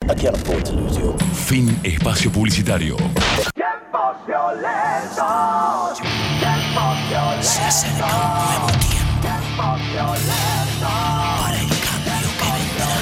I can't afford to lose you. Fin espacio publicitario. Tiempos violentos. Tiempos violentos. Se acerca un nuevo tiempo. Tiempos violentos. Para el cambio que vendrá.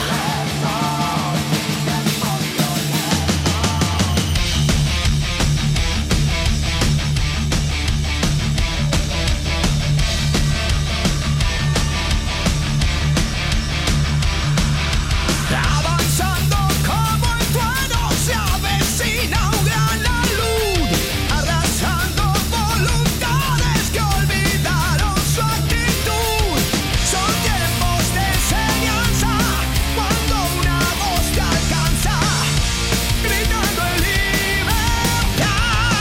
Avanzando como el trueno se avecina un gran luz, arrasando voluntades que olvidaron su actitud. Son tiempos de enseñanza cuando una voz te alcanza, gritando en libertad.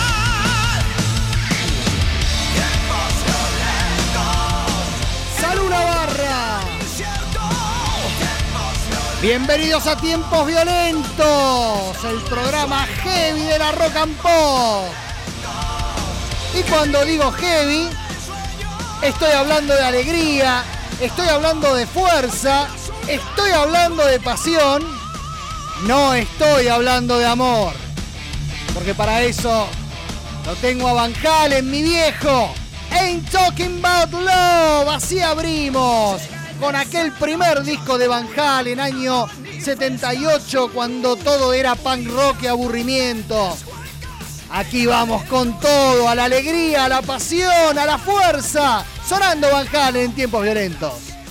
Tiempos violentos. ¡Salud Navarra! Bienvenidos a Tiempos Violentos, el programa heavy de la Rock and Pop. Y cuando digo heavy, estoy hablando de alegría, estoy hablando de fuerza, estoy hablando de pasión, no estoy hablando de amor. Porque para eso lo tengo a Van Halen, mi viejo. Ain't Talking About Love, así abrimos. Con aquel primer disco de Van Halen, año 78, cuando todo era punk rock y aburrimiento. Aquí vamos con todo, a la alegría, a la pasión, a la fuerza. Sonando Van Halen en Tiempos Violentos.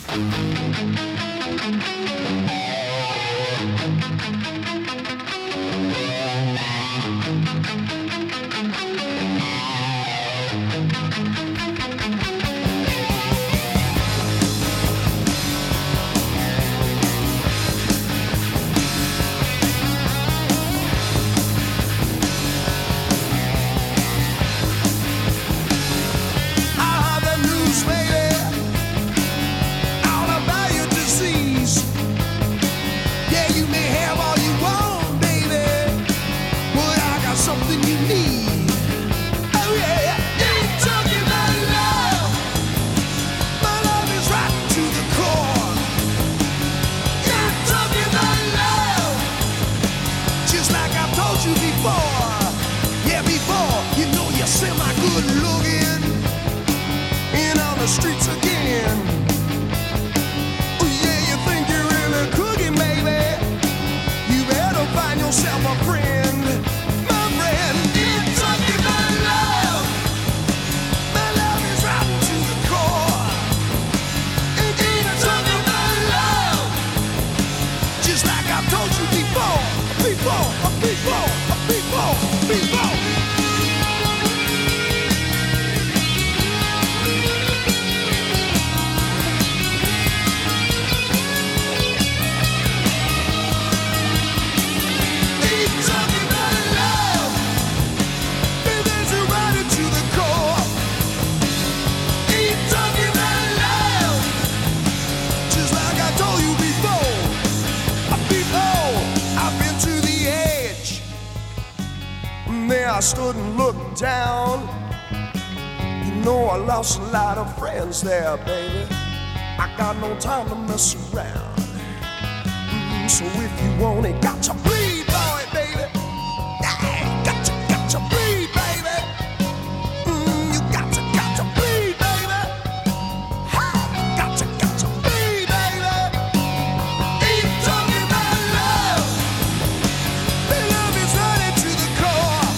I stood and looked down. You know I lost a lot of friends there, baby. I got no time to mess around. So if you want it, got to bleed, boy, baby. Yeah, got to bleed, baby. You got to bleed, baby. Ha, got to bleed, baby. Keep talking about love. The love is running to the core.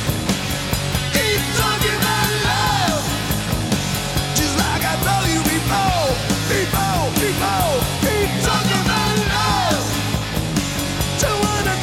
Keep talking about love. Just like I told you before. Keep talking about love. To wanna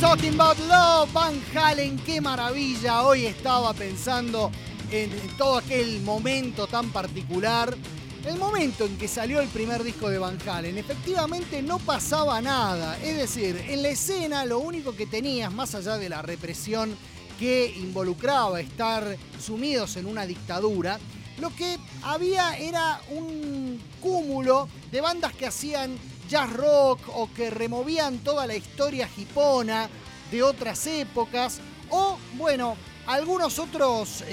Talking About Love, Van Halen, qué maravilla. Hoy estaba pensando en todo aquel momento tan particular. El momento en que salió el primer disco de Van Halen, efectivamente no pasaba nada. Es decir, en la escena lo único que tenías, más allá de la represión que involucraba estar sumidos en una dictadura, lo que había era un cúmulo de bandas que hacían jazz rock o que removían toda la historia hipona de otras épocas, o bueno, algunos otros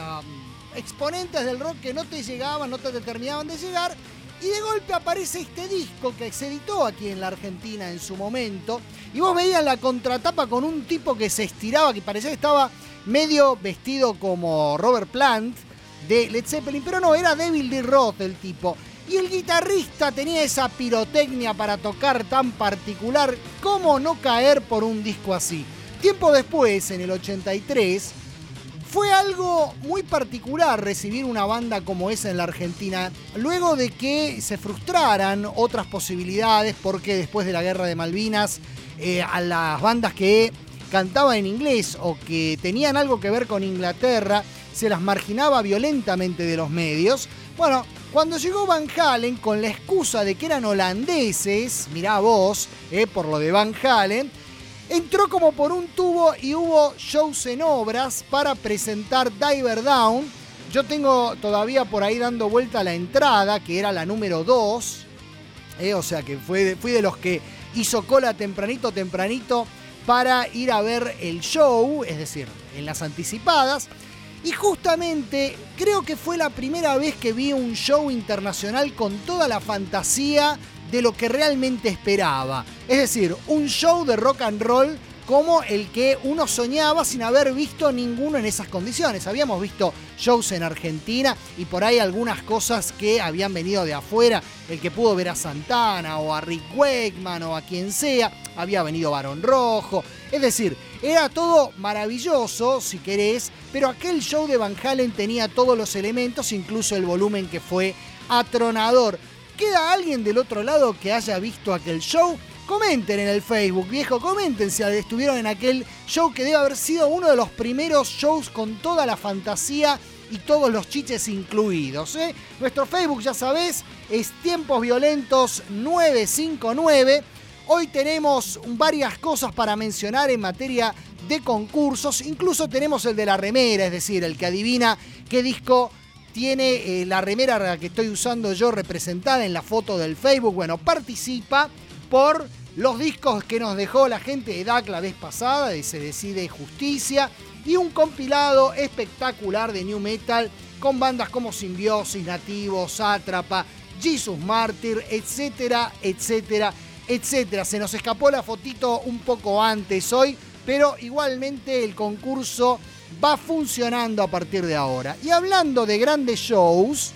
exponentes del rock que no te llegaban, no te terminaban de llegar, y de golpe aparece este disco que se editó aquí en la Argentina en su momento, y vos veías la contratapa con un tipo que se estiraba, que parecía que estaba medio vestido como Robert Plant de Led Zeppelin, pero no, era David Lee Roth el tipo. Y el guitarrista tenía esa pirotecnia para tocar tan particular. ¿Cómo no caer por un disco así? Tiempo después, en el 83, fue algo muy particular recibir una banda como esa en la Argentina, luego de que se frustraran otras posibilidades, porque después de la Guerra de Malvinas, a las bandas que cantaban en inglés o que tenían algo que ver con Inglaterra, se las marginaba violentamente de los medios. Bueno, cuando llegó Van Halen, con la excusa de que eran holandeses, mirá vos, por lo de Van Halen, entró como por un tubo y hubo shows en obras para presentar Diver Down. Yo tengo todavía por ahí dando vuelta la entrada, que era la número 2, o sea que fui de los que hizo cola tempranito para ir a ver el show, es decir, en las anticipadas. Y justamente creo que fue la primera vez que vi un show internacional con toda la fantasía de lo que realmente esperaba. Es decir, un show de rock and roll como el que uno soñaba sin haber visto ninguno en esas condiciones. Habíamos visto shows en Argentina y por ahí algunas cosas que habían venido de afuera. El que pudo ver a Santana o a Rick Wakeman o a quien sea, había venido Barón Rojo. Es decir, era todo maravilloso, si querés, pero aquel show de Van Halen tenía todos los elementos, incluso el volumen, que fue atronador. ¿Queda alguien del otro lado que haya visto aquel show? Comenten en el Facebook, viejo, comenten si estuvieron en aquel show, que debe haber sido uno de los primeros shows con toda la fantasía y todos los chiches incluidos, ¿eh? Nuestro Facebook, ya sabés, es Tiempos Violentos 959. Hoy tenemos varias cosas para mencionar en materia de concursos. Incluso tenemos el de la remera, es decir, el que adivina qué disco tiene la remera que estoy usando yo representada en la foto del Facebook. Bueno, participa por los discos que nos dejó la gente de DAC la vez pasada, de Se Decide Justicia, y un compilado espectacular de New Metal con bandas como Simbiosis, Nativo, Sátrapa, Jesus Martyr, etcétera, etcétera, etcétera. Se nos escapó la fotito un poco antes hoy, pero igualmente el concurso va funcionando a partir de ahora. Y hablando de grandes shows,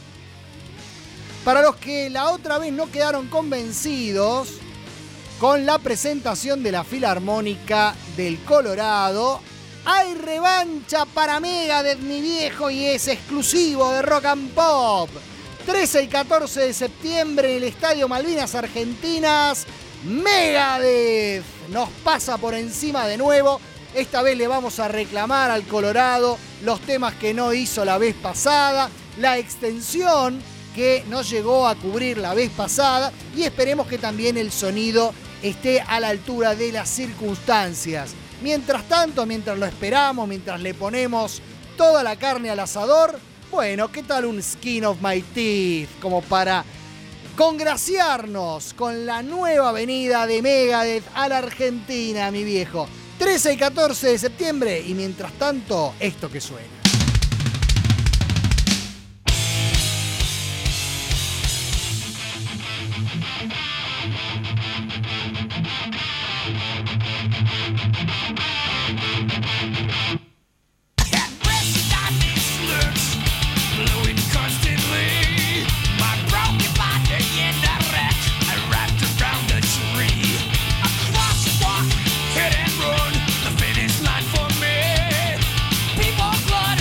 para los que la otra vez no quedaron convencidos con la presentación de la Filarmónica del Colorado, hay revancha para Megadeth, mi viejo, y es exclusivo de Rock and Pop. 13 y 14 de septiembre en el Estadio Malvinas Argentinas, Megadeth nos pasa por encima de nuevo. Esta vez le vamos a reclamar al Colorado los temas que no hizo la vez pasada, la extensión que no llegó a cubrir la vez pasada, y esperemos que también el sonido esté a la altura de las circunstancias. Mientras tanto, mientras lo esperamos, mientras le ponemos toda la carne al asador, bueno, ¿qué tal un Skin of My Teeth? Como para congraciarnos con la nueva venida de Megadeth a la Argentina, mi viejo. 13 y 14 de septiembre, y mientras tanto, esto que suena. Hit and run, the finish line for me. People blood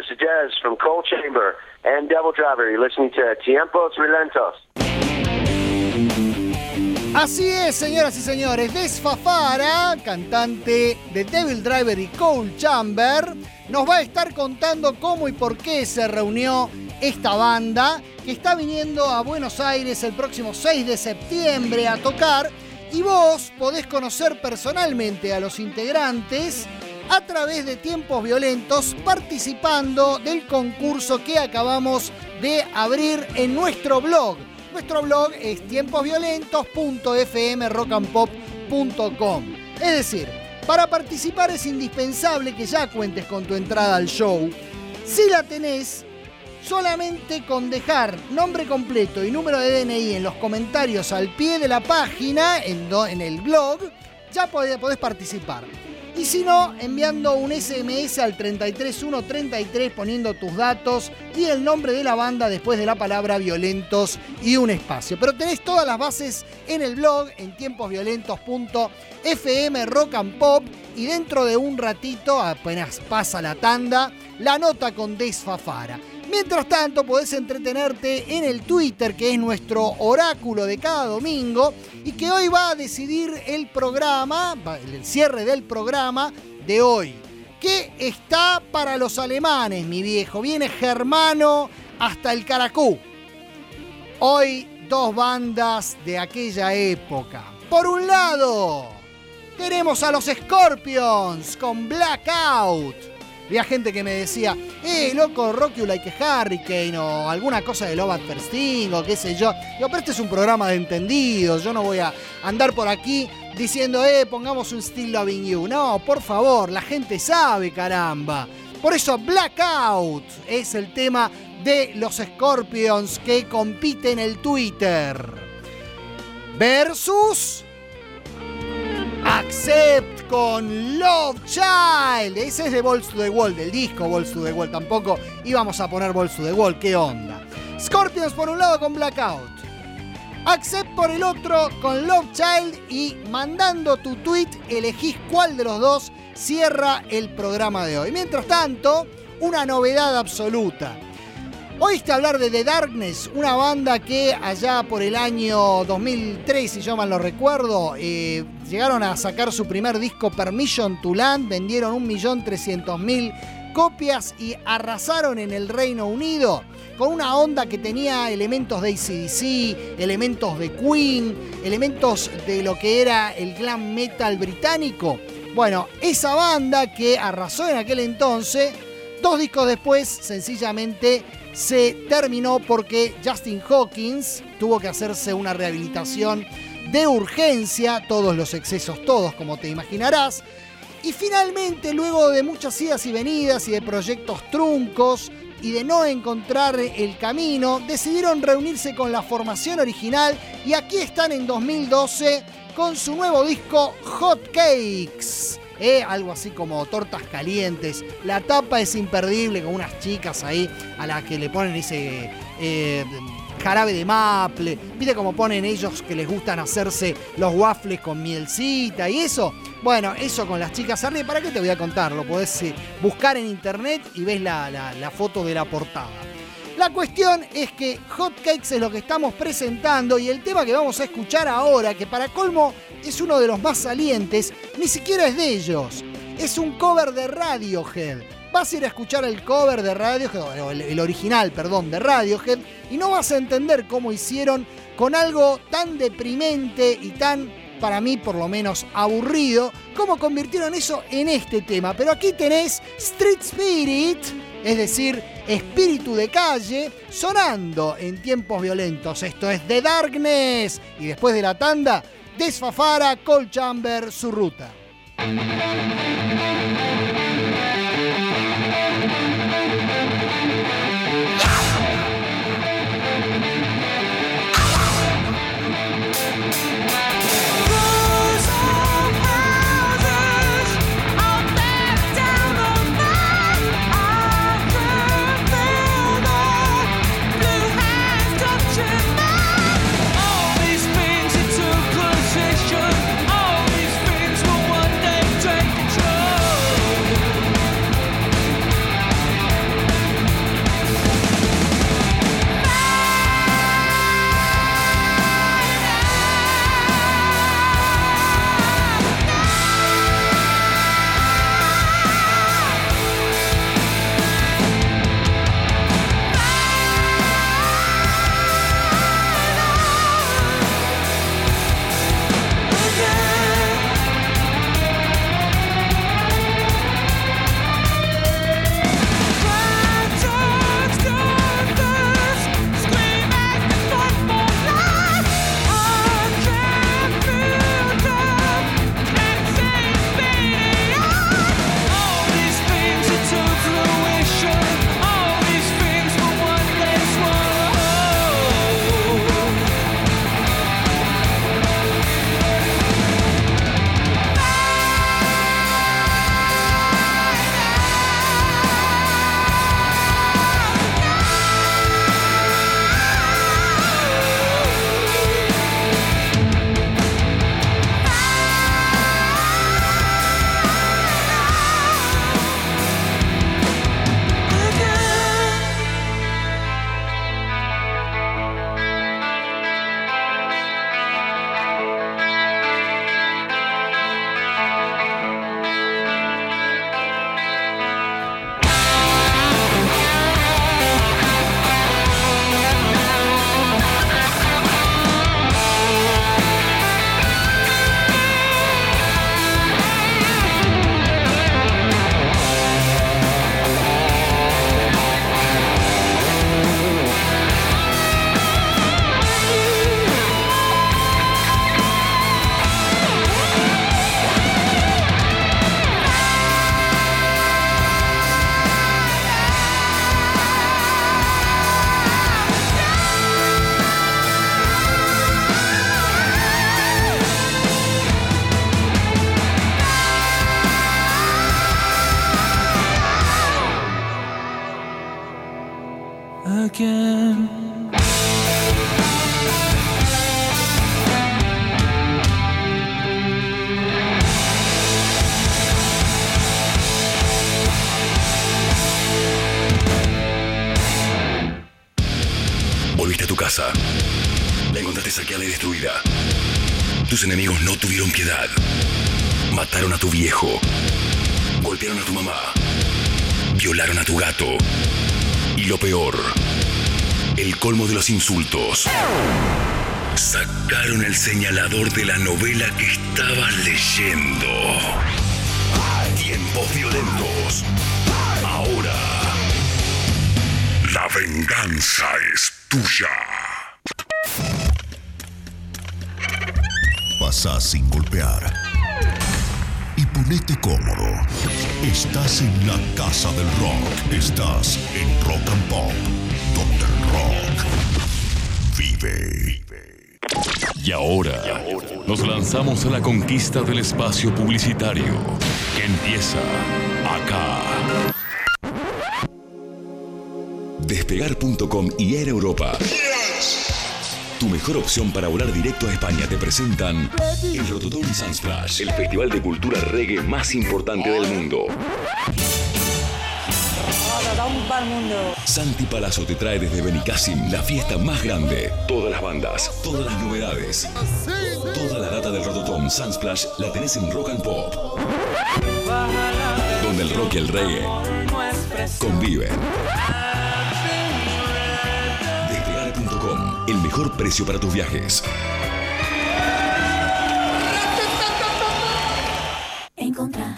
this is Jazz from Cold Chamber and Devil Driver. You're listening to Tiempos Violentos. Así es, señoras y señores, Desfafara, cantante de Devil Driver y Cold Chamber, nos va a estar contando cómo y por qué se reunió esta banda, que está viniendo a Buenos Aires el próximo 6 de septiembre a tocar, y vos podés conocer personalmente a los integrantes a través de Tiempos Violentos, participando del concurso que acabamos de abrir en nuestro blog. Nuestro blog es tiemposviolentos.fmrockandpop.com. Es decir, para participar es indispensable que ya cuentes con tu entrada al show. Si la tenés, solamente con dejar nombre completo y número de DNI en los comentarios al pie de la página, en el blog, ya podés participar. Y si no, enviando un SMS al 33133 poniendo tus datos y el nombre de la banda después de la palabra violentos y un espacio. Pero tenés todas las bases en el blog, en tiemposviolentos.fm Rock and Pop, y dentro de un ratito, apenas pasa la tanda, la nota con Desfafara. Mientras tanto, podés entretenerte en el Twitter, que es nuestro oráculo de cada domingo y que hoy va a decidir el programa, el cierre del programa de hoy. ¿Qué está para los alemanes, mi viejo? Viene Germano hasta el Caracú. Hoy, dos bandas de aquella época. Por un lado, tenemos a los Scorpions con Blackout. Había gente que me decía, loco, Rock You Like a Hurricane, o alguna cosa de Love at First Sting, o qué sé yo. Digo, pero este es un programa de entendidos, yo no voy a andar por aquí diciendo, pongamos un Still Loving You. No, por favor, la gente sabe, caramba. Por eso Blackout es el tema de los Scorpions que compiten en el Twitter. Versus Accept con Love Child. Ese es de Balls to the Wall, del disco Balls to the Wall. Tampoco íbamos a poner Balls to the Wall, ¿qué onda? Scorpions por un lado con Blackout, Accept por el otro con Love Child, y mandando tu tweet elegís cuál de los dos cierra el programa de hoy. Mientras tanto, una novedad absoluta. Oíste hablar de The Darkness, una banda que allá por el año 2003, si yo mal lo recuerdo, llegaron a sacar su primer disco Permission to Land, vendieron 1.300.000 copias y arrasaron en el Reino Unido con una onda que tenía elementos de AC/DC, elementos de Queen, elementos de lo que era el glam metal británico. Bueno, esa banda que arrasó en aquel entonces, 2 discos después, sencillamente se terminó porque Justin Hawkins tuvo que hacerse una rehabilitación de urgencia, todos los excesos, todos, como te imaginarás. Y finalmente, luego de muchas idas y venidas y de proyectos truncos y de no encontrar el camino, decidieron reunirse con la formación original y aquí están en 2012 con su nuevo disco Hot Cakes. Algo así como tortas calientes. La tapa es imperdible, con unas chicas ahí a las que le ponen ese jarabe de maple. ¿Viste cómo ponen ellos que les gustan hacerse los waffles con mielcita y eso? Bueno, eso con las chicas arriba. ¿Para qué te voy a contar? Lo podés buscar en internet y ves la foto de la portada. La cuestión es que Hot Cakes es lo que estamos presentando, y el tema que vamos a escuchar ahora, que para colmo es uno de los más salientes, ni siquiera es de ellos. Es un cover de Radiohead. Vas a ir a escuchar el cover de Radiohead, o el original, perdón, de Radiohead, y no vas a entender cómo hicieron con algo tan deprimente y tan, para mí por lo menos, aburrido, cómo convirtieron eso en este tema. Pero aquí tenés Street Spirit, es decir, espíritu de calle, sonando en Tiempos Violentos. Esto es The Darkness, y después de la tanda, Desfafara, Cold Chamber, su ruta. All these things will one day take control. again. Volviste a tu casa. La encontraste saqueada y destruida. Tus enemigos no tuvieron piedad. Mataron a tu viejo. Golpearon a tu mamá. Violaron a tu gato. Y lo peor, el colmo de los insultos. Sacaron el señalador de la novela que estabas leyendo. Tiempos violentos. Ahora, la venganza es tuya. Pasá sin golpear. Y ponete cómodo. Estás en la casa del rock. Estás en Rock and Pop, donde el rock vive. Y ahora nos lanzamos a la conquista del espacio publicitario, que empieza acá. Despegar.com y Air Europa, tu mejor opción para volar directo a España, te presentan el Rototom Sunsplash, el festival de cultura reggae más importante del mundo. Santi Palazzo te trae desde Benicàssim la fiesta más grande. Todas las bandas, todas las novedades, toda la data del Rototom Sunsplash la tenés en Rock and Pop, donde el rock y el reggae conviven. Despegar.com, el mejor precio para tus viajes. Encontrá.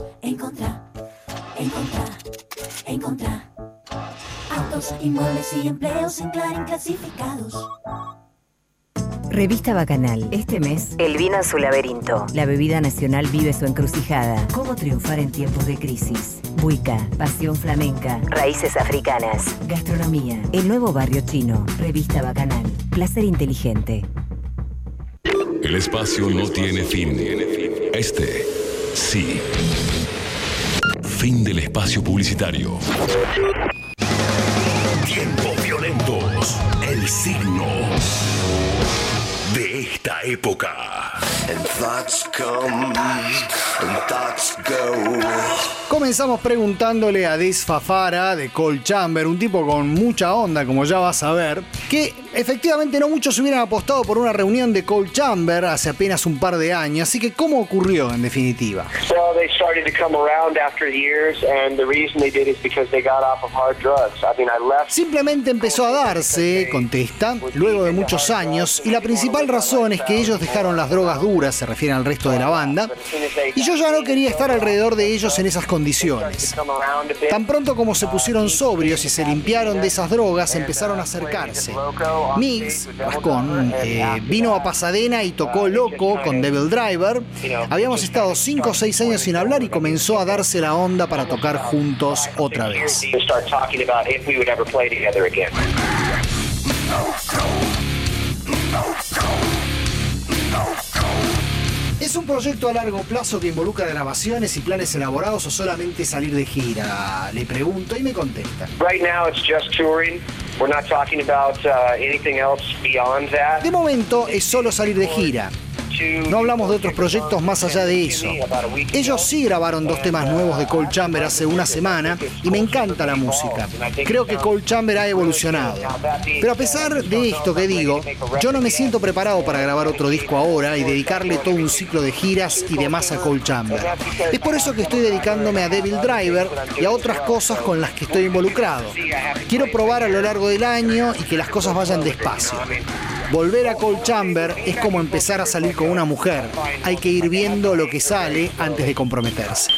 Autos, inmuebles y empleos en Clarín clasificados. Revista Bacanal. Este mes, el vino en su laberinto. La bebida nacional vive su encrucijada. ¿Cómo triunfar en tiempos de crisis? Buica, pasión flamenca, raíces africanas, gastronomía, el nuevo barrio chino. Revista Bacanal. Placer inteligente. El espacio no tiene fin. Este sí. Fin del espacio publicitario. Tiempos violentos. El signo de esta época. And thoughts come, and thoughts go. Comenzamos preguntándole a Diz Fafara de Cold Chamber, un tipo con mucha onda, como ya vas a ver, que efectivamente no muchos hubieran apostado por una reunión de Cold Chamber hace apenas un par de años, así que ¿cómo ocurrió en definitiva? Well, they started to come around after years, and the reason they did is because they got off of hard drugs. I mean, I left. Simplemente empezó a darse, contesta, luego de muchos años, y la principal razón es que ellos dejaron las drogas duras, se refiere al resto de la banda, y yo ya no quería estar alrededor de ellos en esas condiciones. Tan pronto como se pusieron sobrios y se limpiaron de esas drogas, empezaron a acercarse. Mix, Vascón, vino a Pasadena y tocó Loco con Devil Driver. Habíamos estado 5 o 6 años sin hablar y comenzó a darse la onda para tocar juntos otra vez. ¿Es un proyecto a largo plazo que involucra grabaciones y planes elaborados o solamente salir de gira? Le pregunto y me contesta. Right now it's just touring. We're not talking about anything else beyond that. De momento es solo salir de gira. No hablamos de otros proyectos más allá de eso. Ellos sí grabaron 2 temas nuevos de Cold Chamber hace una semana y me encanta la música. Creo que Cold Chamber ha evolucionado. Pero a pesar de esto que digo, yo no me siento preparado para grabar otro disco ahora y dedicarle todo un ciclo de giras y demás a Cold Chamber. Es por eso que estoy dedicándome a Devil Driver y a otras cosas con las que estoy involucrado. Quiero probar a lo largo del año y que las cosas vayan despacio. Volver a Cold Chamber es como empezar a salir con una mujer. Hay que ir viendo lo que sale antes de comprometerse.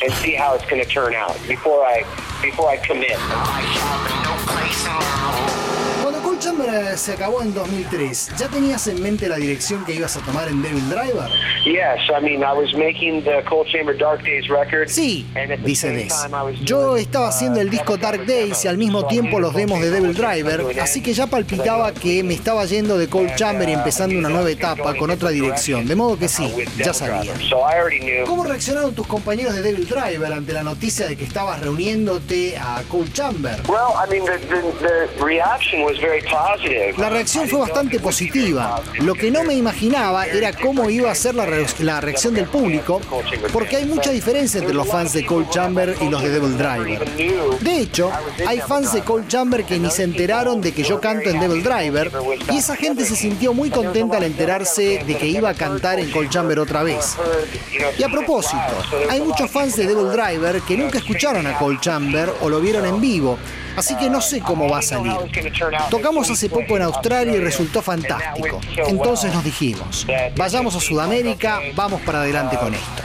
Cuando Cold Chamber se acabó en 2003. ¿Ya tenías en mente la dirección que ibas a tomar en Devil Driver? Yes, I mean, I was making the Cold Chamber Dark Days record. Sí, dice Des. Yo estaba haciendo el disco Dark Days y al mismo tiempo los demos de Devil Driver, así que ya palpitaba que me estaba yendo de Cold Chamber y empezando una nueva etapa con otra dirección. De modo que sí, ya sabía. ¿Cómo reaccionaron tus compañeros de Devil Driver ante la noticia de que estabas reuniéndote a Cold Chamber? La reacción fue bastante positiva. Lo que no me imaginaba era cómo iba a ser la reacción del público, porque hay mucha diferencia entre los fans de Cold Chamber y los de Devil Driver. De hecho, hay fans de Cold Chamber que ni se enteraron de que yo canto en Devil Driver, y esa gente se sintió muy contenta al enterarse de que iba a cantar en Cold Chamber otra vez. Y a propósito, hay muchos fans de Devil Driver que nunca escucharon a Cold Chamber o lo vieron en vivo, así que no sé cómo va a salir. Tocamos hace poco en Australia y resultó fantástico. Entonces nos dijimos, vayamos a Sudamérica, vamos para adelante con esto.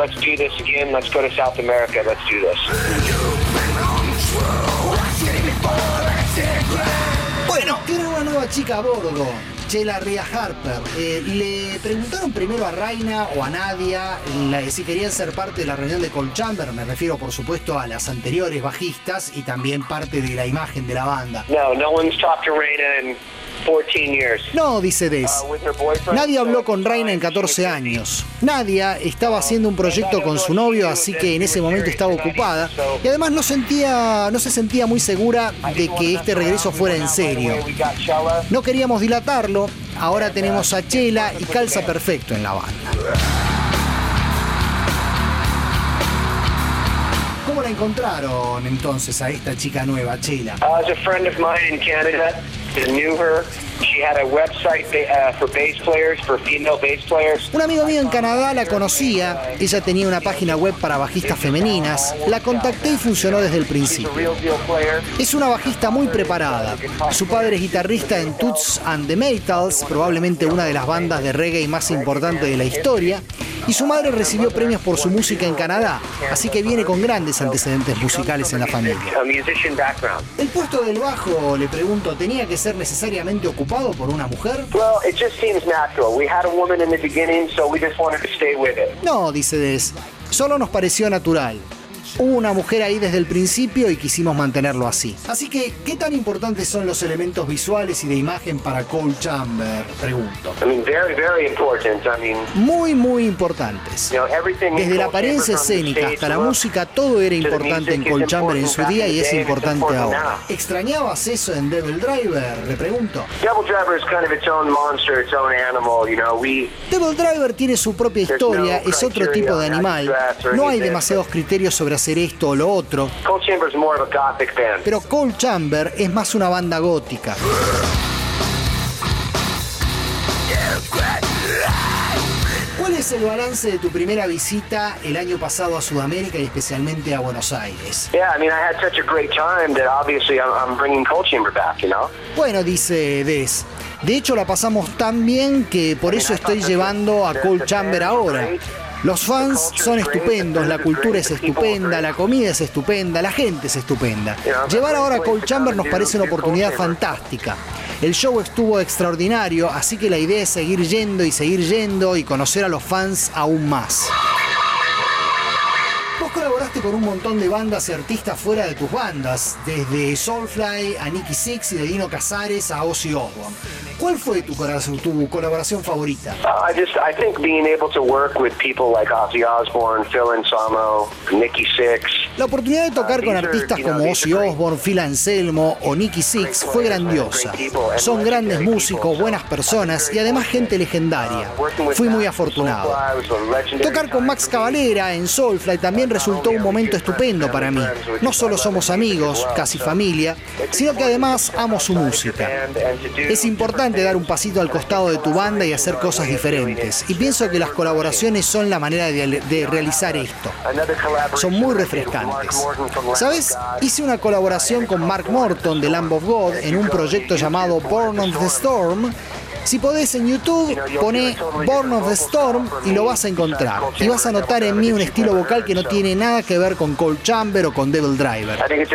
Bueno, tiene una nueva chica a bordo, Chela Ria Harper. Le preguntaron primero a Raina o a Nadia si querían ser parte de la reunión de Cold Chamber. Me refiero, por supuesto, a las anteriores bajistas y también parte de la imagen de la banda. No one's talked to Raina in 14 years. No, dice Des. Nadia habló con Raina en 14 años. Nadia estaba haciendo un proyecto con su novio, así que en ese momento estaba ocupada. Y además no se sentía muy segura de que este regreso fuera en serio. No queríamos dilatarlo. Ahora tenemos a Chela y calza perfecto en la banda. ¿Cómo la encontraron entonces a esta chica nueva, Chela? As a friend of mine in Canada, I knew her. She had a website for bass players, for female bass players. Un amigo mío en Canadá la conocía. Ella tenía una página web para bajistas femeninas. La contacté y funcionó desde el principio. Es una bajista muy preparada. Su padre es guitarrista en Toots and the Maytals, probablemente una de las bandas de reggae más importantes de la historia. Y su madre recibió premios por su música en Canadá, así que viene con grandes antecedentes musicales en la familia. ¿El puesto del bajo, le pregunto, tenía que ser necesariamente ocupado por una mujer? No, dice Des, solo nos pareció natural. Hubo una mujer ahí desde el principio y quisimos mantenerlo así. Así que, ¿qué tan importantes son los elementos visuales y de imagen para Cold Chamber? Pregunto. Muy, muy importantes. Desde la apariencia escénica hasta la música, todo era importante en Cold Chamber en su día y es importante ahora. ¿Extrañabas eso en Devil Driver? Le pregunto. Devil Driver tiene su propia historia, es otro tipo de animal. No hay demasiados criterios sobre hacer esto o lo otro. Pero Cold Chamber es más una banda gótica. ¿Cuál es el balance de tu primera visita el año pasado a Sudamérica y especialmente a Buenos Aires? Bueno, dice Des. De hecho, la pasamos tan bien que por eso estoy llevando a Cold Chamber ahora. Los fans son estupendos, la cultura es estupenda, la comida es estupenda, la gente es estupenda. Llevar ahora a Cold Chamber nos parece una oportunidad fantástica. El show estuvo extraordinario, así que la idea es seguir yendo y conocer a los fans aún más. Vos colaboraste con un montón de bandas y artistas fuera de tus bandas, desde Soulfly a Nicky Six y de Dino Cazares a Ozzy Osbourne. ¿Cuál fue tu colaboración favorita? I think being able to work with people like Ozzy Osbourne, Phil Anselmo, Nicky Six. La oportunidad de tocar con artistas como Ozzy Osbourne, Phil Anselmo o Nicky Six fue grandiosa. Son grandes músicos, buenas personas y además gente legendaria. Fui muy afortunado. Tocar con Max Cavalera en Soulfly también resultó un momento estupendo para mí. No solo somos amigos, casi familia, sino que además amo su música. Es importante dar un pasito al costado de tu banda y hacer cosas diferentes. Y pienso que las colaboraciones son la manera de realizar esto. Son muy refrescantes. ¿Sabes? Hice una colaboración con Mark Morton de Lamb of God en un proyecto llamado Born of the Storm. Si podés en YouTube, poné Born of the Storm y lo vas a encontrar. Y vas a notar en mí un estilo vocal que no tiene nada que ver con Cold Chamber o con Devil Driver.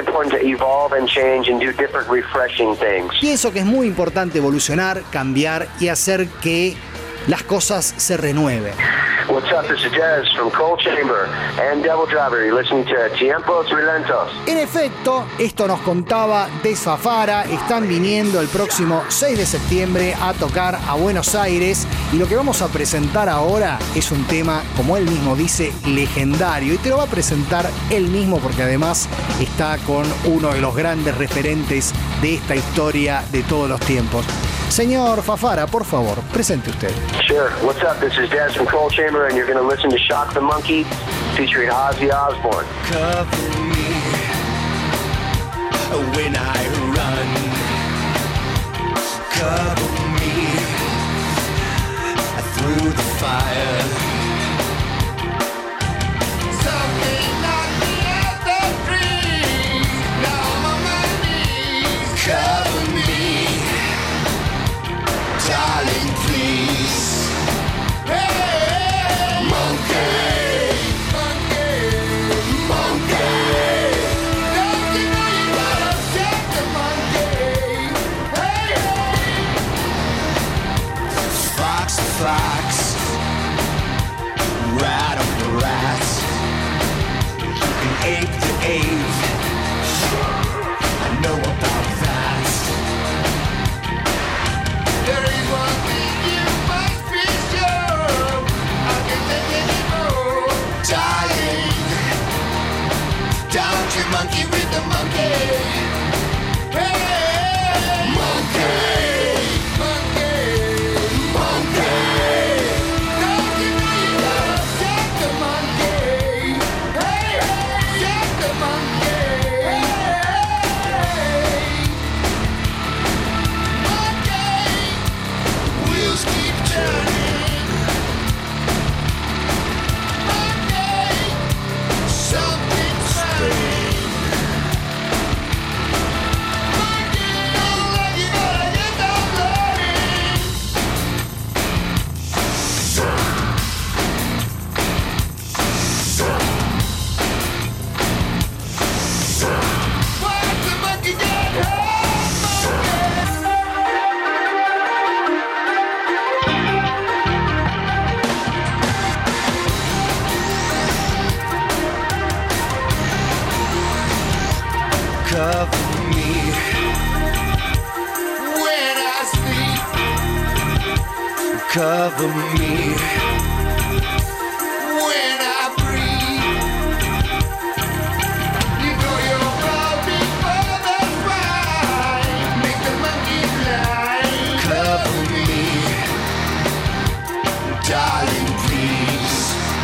Pienso que es muy importante evolucionar, cambiar y hacer que las cosas se renueven. What's up? This is Jazz from Cold Chamber and Devil Driver. You're listening to Tiempos Violentos. En efecto, esto nos contaba Desfafara. Están viniendo el próximo 6 de septiembre a tocar a Buenos Aires. Y lo que vamos a presentar ahora es un tema, como él mismo dice, legendario. Y te lo va a presentar él mismo porque además está con uno de los grandes referentes de esta historia de todos los tiempos. Señor Fafara, por favor, presente usted. Sure. What's up? This is Jazz from Cold Chamber, and you're going to listen to Shock the Monkey featuring Ozzy Osbourne. Cover me when I run. Cover me through the fire. Something knocked me out the trees. Now I'm on my knees. Cover me. Darling, please. Hey, monkey, monkey, monkey. Don't you know you gotta check the monkey? Hey, hey. Fox, fox, rat of the rat. You can ape the ape. I know about that. There is one thing you must be sure. I can take it anymore. Darling, don't you monkey with the monkey. Hey, monkey, monkey, monkey. Don't you know you gotta check the monkey? Hey, check the monkey. Wheels keep turning. Monday, something's burning. Monday, don't like it, but I get down learning. Why's the monkey get hurt, cover me when I sleep. Cover me when I breathe. You know you're all before the ride. Make the monkey blind. Cover me, darling, please.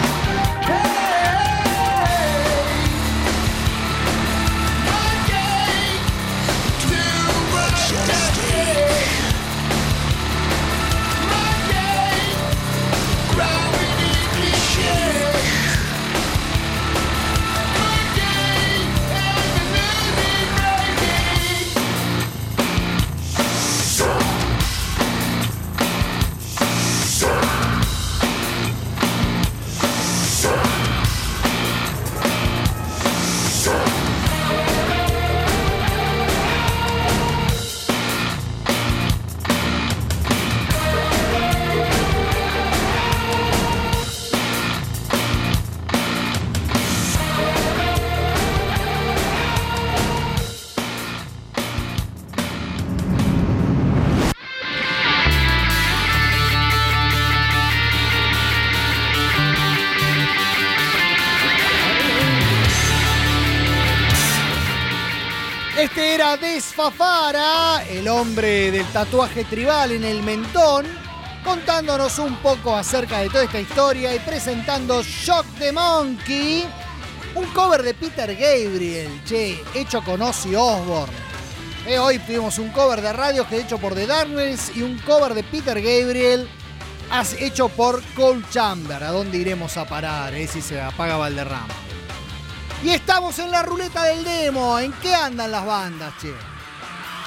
Este era Desfafara, el hombre del tatuaje tribal en el mentón, contándonos un poco acerca de toda esta historia y presentando Shock the Monkey, un cover de Peter Gabriel, hecho con Ozzy Osbourne. Hoy tuvimos un cover de Radiohead hecho por The Darkness y un cover de Peter Gabriel hecho por Cold Chamber. ¿A dónde iremos a parar, si se apaga Valderrama? Y estamos en la ruleta del demo. ¿En qué andan las bandas, che?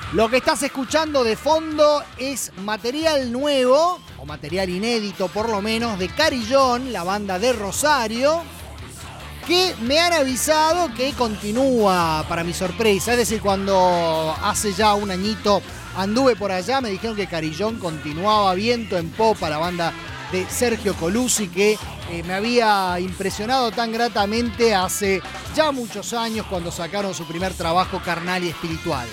Lo que estás escuchando de fondo es material nuevo, o material inédito por lo menos, de Carillón, la banda de Rosario, que me han avisado que continúa, para mi sorpresa. Es decir, cuando hace ya un añito anduve por allá, me dijeron que Carillón continuaba viento en popa, la banda de Sergio Colucci, que me había impresionado tan gratamente hace ya muchos años cuando sacaron su primer trabajo, Carnal y Espiritual.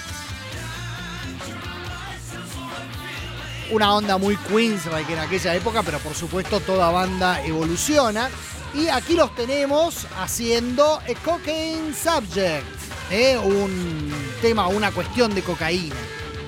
Una onda muy Queensryche en aquella época, pero por supuesto toda banda evoluciona. Y aquí los tenemos haciendo A Cocaine Subject, un tema, una cuestión de cocaína.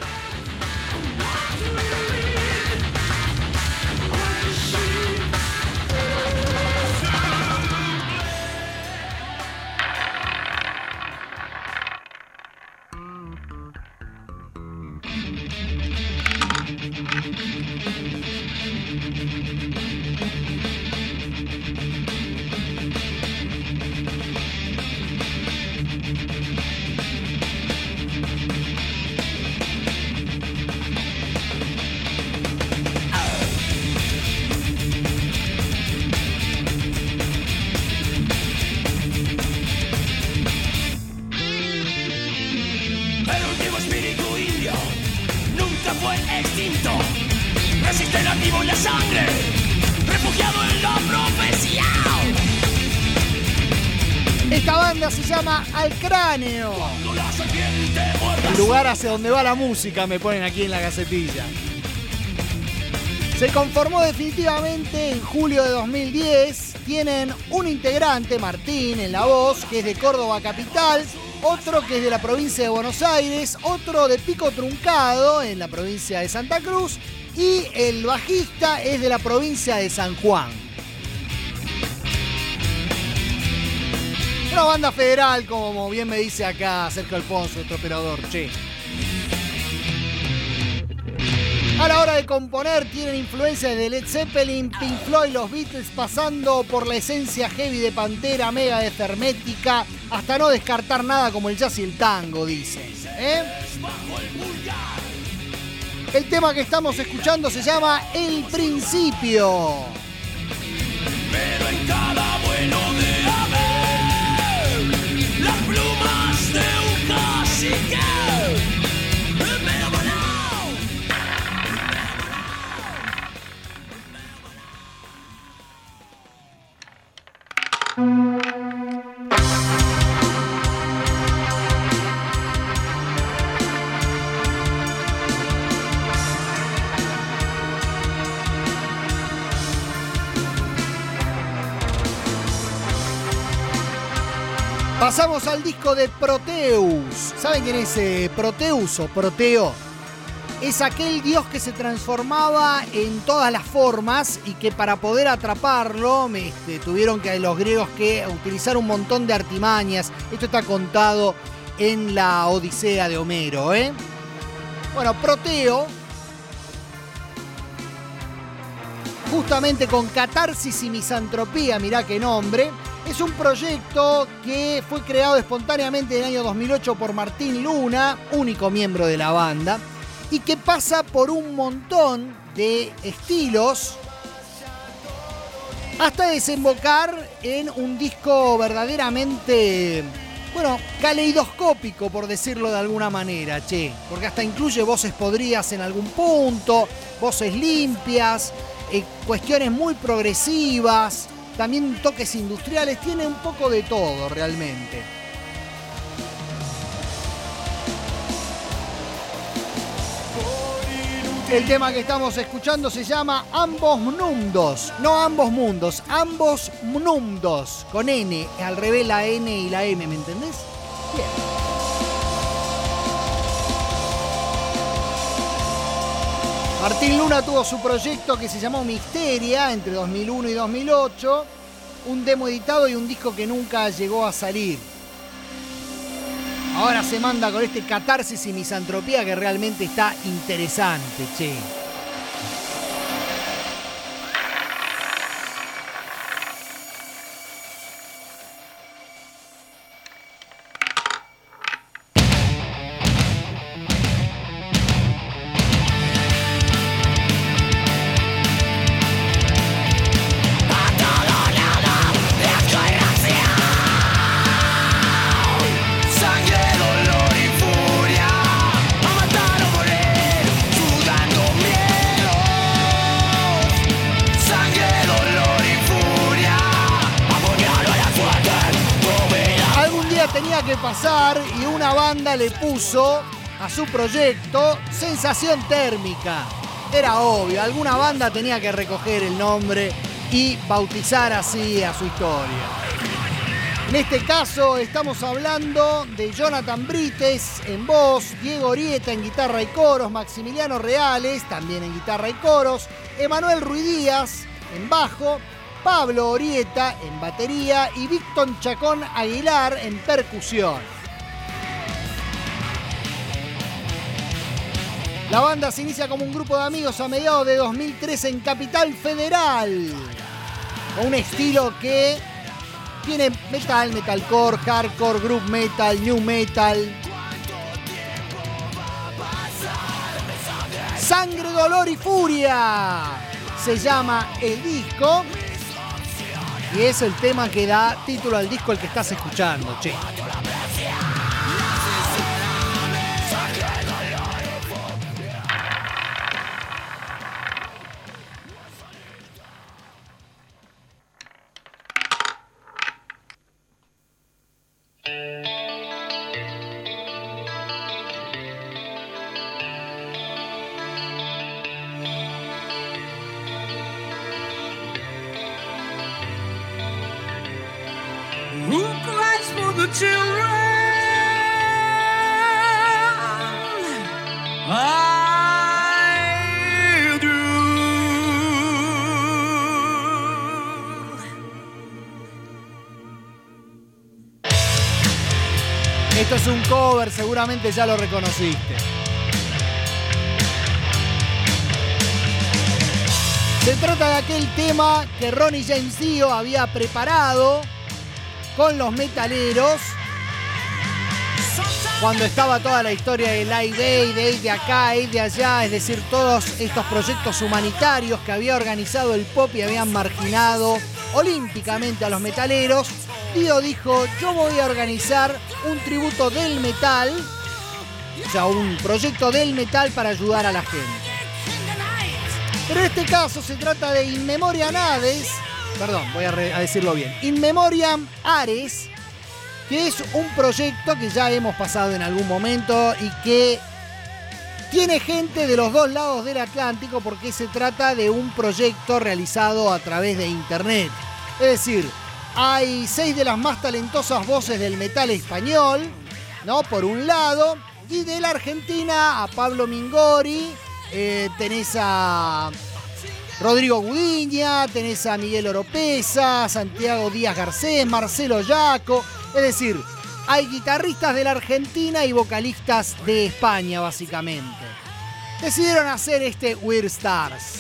Esta banda se llama Al Cráneo. El lugar hacia donde va la música, me ponen aquí en la gacetilla. Se conformó definitivamente en julio de 2010. Tienen un integrante, Martín, en la voz, que es de Córdoba capital. Otro que es de la provincia de Buenos Aires. Otro de Pico Truncado, en la provincia de Santa Cruz. Y el bajista es de la provincia de San Juan. Una banda federal, como bien me dice acá Sergio Alfonso, nuestro operador, che. A la hora de componer tienen influencias de Led Zeppelin, Pink Floyd, los Beatles, pasando por la esencia heavy de Pantera, Megadeth, Hermética, hasta no descartar nada como el jazz y el tango, dicen. El tema que estamos escuchando se llama El Principio. Pero en cada vuelo de ave, las plumas de un cacique me lo voló. Pasamos al disco de Proteus. ¿Saben quién es Proteus o Proteo? Es aquel dios que se transformaba en todas las formas y que para poder atraparlo tuvieron que los griegos que utilizar un montón de artimañas. Esto está contado en la Odisea de Homero, Bueno, Proteo, justamente con Catarsis y Misantropía, mirá qué nombre. Es un proyecto que fue creado espontáneamente en el año 2008 por Martín Luna, único miembro de la banda, y que pasa por un montón de estilos hasta desembocar en un disco verdaderamente, caleidoscópico, por decirlo de alguna manera, porque hasta incluye voces podridas en algún punto, voces limpias, cuestiones muy progresivas, también toques industriales, tiene un poco de todo realmente. El tema que estamos escuchando se llama Ambos Mundos, no Ambos Mundos, Ambos Mundos, con N, al revés la N y la M, ¿me entendés? Bien. Martín Luna tuvo su proyecto que se llamó Misteria entre 2001 y 2008, un demo editado y un disco que nunca llegó a salir. Ahora se manda con este Catarsis y Misantropía que realmente está interesante, pasar y una banda le puso a su proyecto Sensación Térmica. Era obvio, alguna banda tenía que recoger el nombre y bautizar así a su historia. En este caso estamos hablando de Jonathan Brites en voz, Diego Orieta en guitarra y coros, Maximiliano Reales también en guitarra y coros, Emanuel Ruidíaz en bajo, Pablo Orieta en batería y Víctor Chacón Aguilar en percusión. La banda se inicia como un grupo de amigos a mediados de 2013 en Capital Federal, con un estilo que tiene metal, metalcore, hardcore, group metal, new metal. Sangre, dolor y furia se llama el disco y es el tema que da título al disco el que estás escuchando, che. Who cries for the children? I do. Esto es un cover, seguramente ya lo reconociste. Se trata de aquel tema que Ronnie James Dio había preparado con los metaleros cuando estaba toda la historia de Live Aid, de Aid de acá, Aid de allá, es decir, todos estos proyectos humanitarios que había organizado el pop y habían marginado olímpicamente a los metaleros. Dio dijo, yo voy a organizar un tributo del metal, o sea, un proyecto del metal para ayudar a la gente. Pero en este caso se trata de In Memoriam Ares, voy a decirlo bien, In Memoriam Ares, que es un proyecto que ya hemos pasado en algún momento y que tiene gente de los dos lados del Atlántico porque se trata de un proyecto realizado a través de internet. Es decir, hay 6 de las más talentosas voces del metal español, ¿no? Por un lado, y de la Argentina a Pablo Mingori, tenés a Rodrigo Gudiña, tenés a Miguel Oropesa, Santiago Díaz Garcés, Marcelo Yaco. Es decir, hay guitarristas de la Argentina y vocalistas de España, básicamente. Decidieron hacer este We're Stars.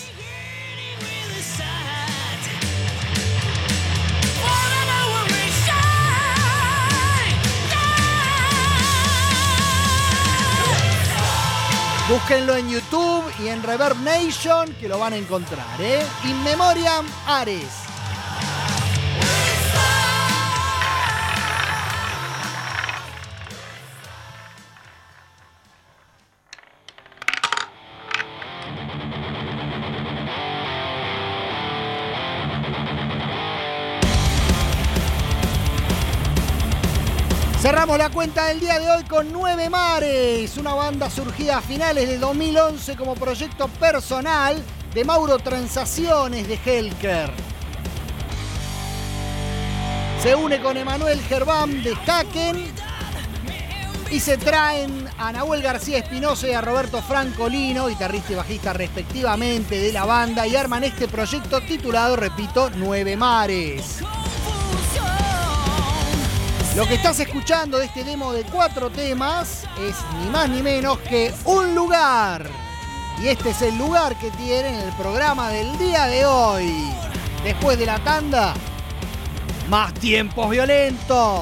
Búsquenlo en YouTube y en Reverb Nation que lo van a encontrar, In Memoriam Ares. Cerramos la cuenta del día de hoy con 9 Mares, una banda surgida a finales de 2011 como proyecto personal de Mauro Transaciones de Helker. Se une con Emanuel Gerván de Haken y se traen a Nahuel García Espinosa y a Roberto Francolino, guitarrista y bajista respectivamente de la banda, y arman este proyecto titulado, repito, 9 Mares. Lo que estás escuchando de este demo de 4 temas es ni más ni menos que Un Lugar. Y este es el lugar que tienen en el programa del día de hoy. Después de la tanda, más tiempos violentos.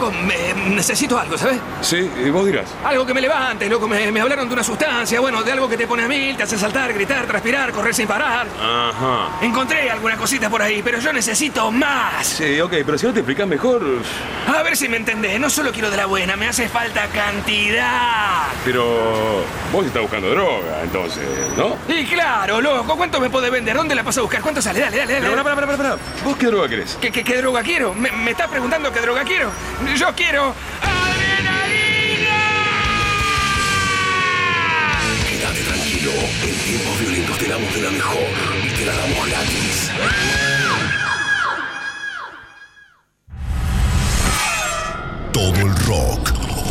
loco, necesito algo, ¿sabes? Sí, y vos dirás. Algo que me levante, loco. Me hablaron de una sustancia, bueno, de algo que te pone a mil, te hace saltar, gritar, transpirar, correr sin parar. Ajá. Encontré alguna cosita por ahí, pero yo necesito más. Sí, ok, pero si no te explicas mejor... A ver si me entendés, no solo quiero de la buena, me hace falta cantidad. Pero vos estás buscando droga, entonces, ¿no? Y claro, loco, ¿cuánto me podés vender? ¿Dónde la paso a buscar? ¿Cuánto sale? Dale. Pero pará. ¿Vos qué droga querés? ¿Qué droga quiero? ¿Me estás preguntando qué droga quiero? Yo quiero... ¡adrenalina! Quédate tranquilo, en tiempos violentos te damos de la mejor y te la damos gratis. Todo el rock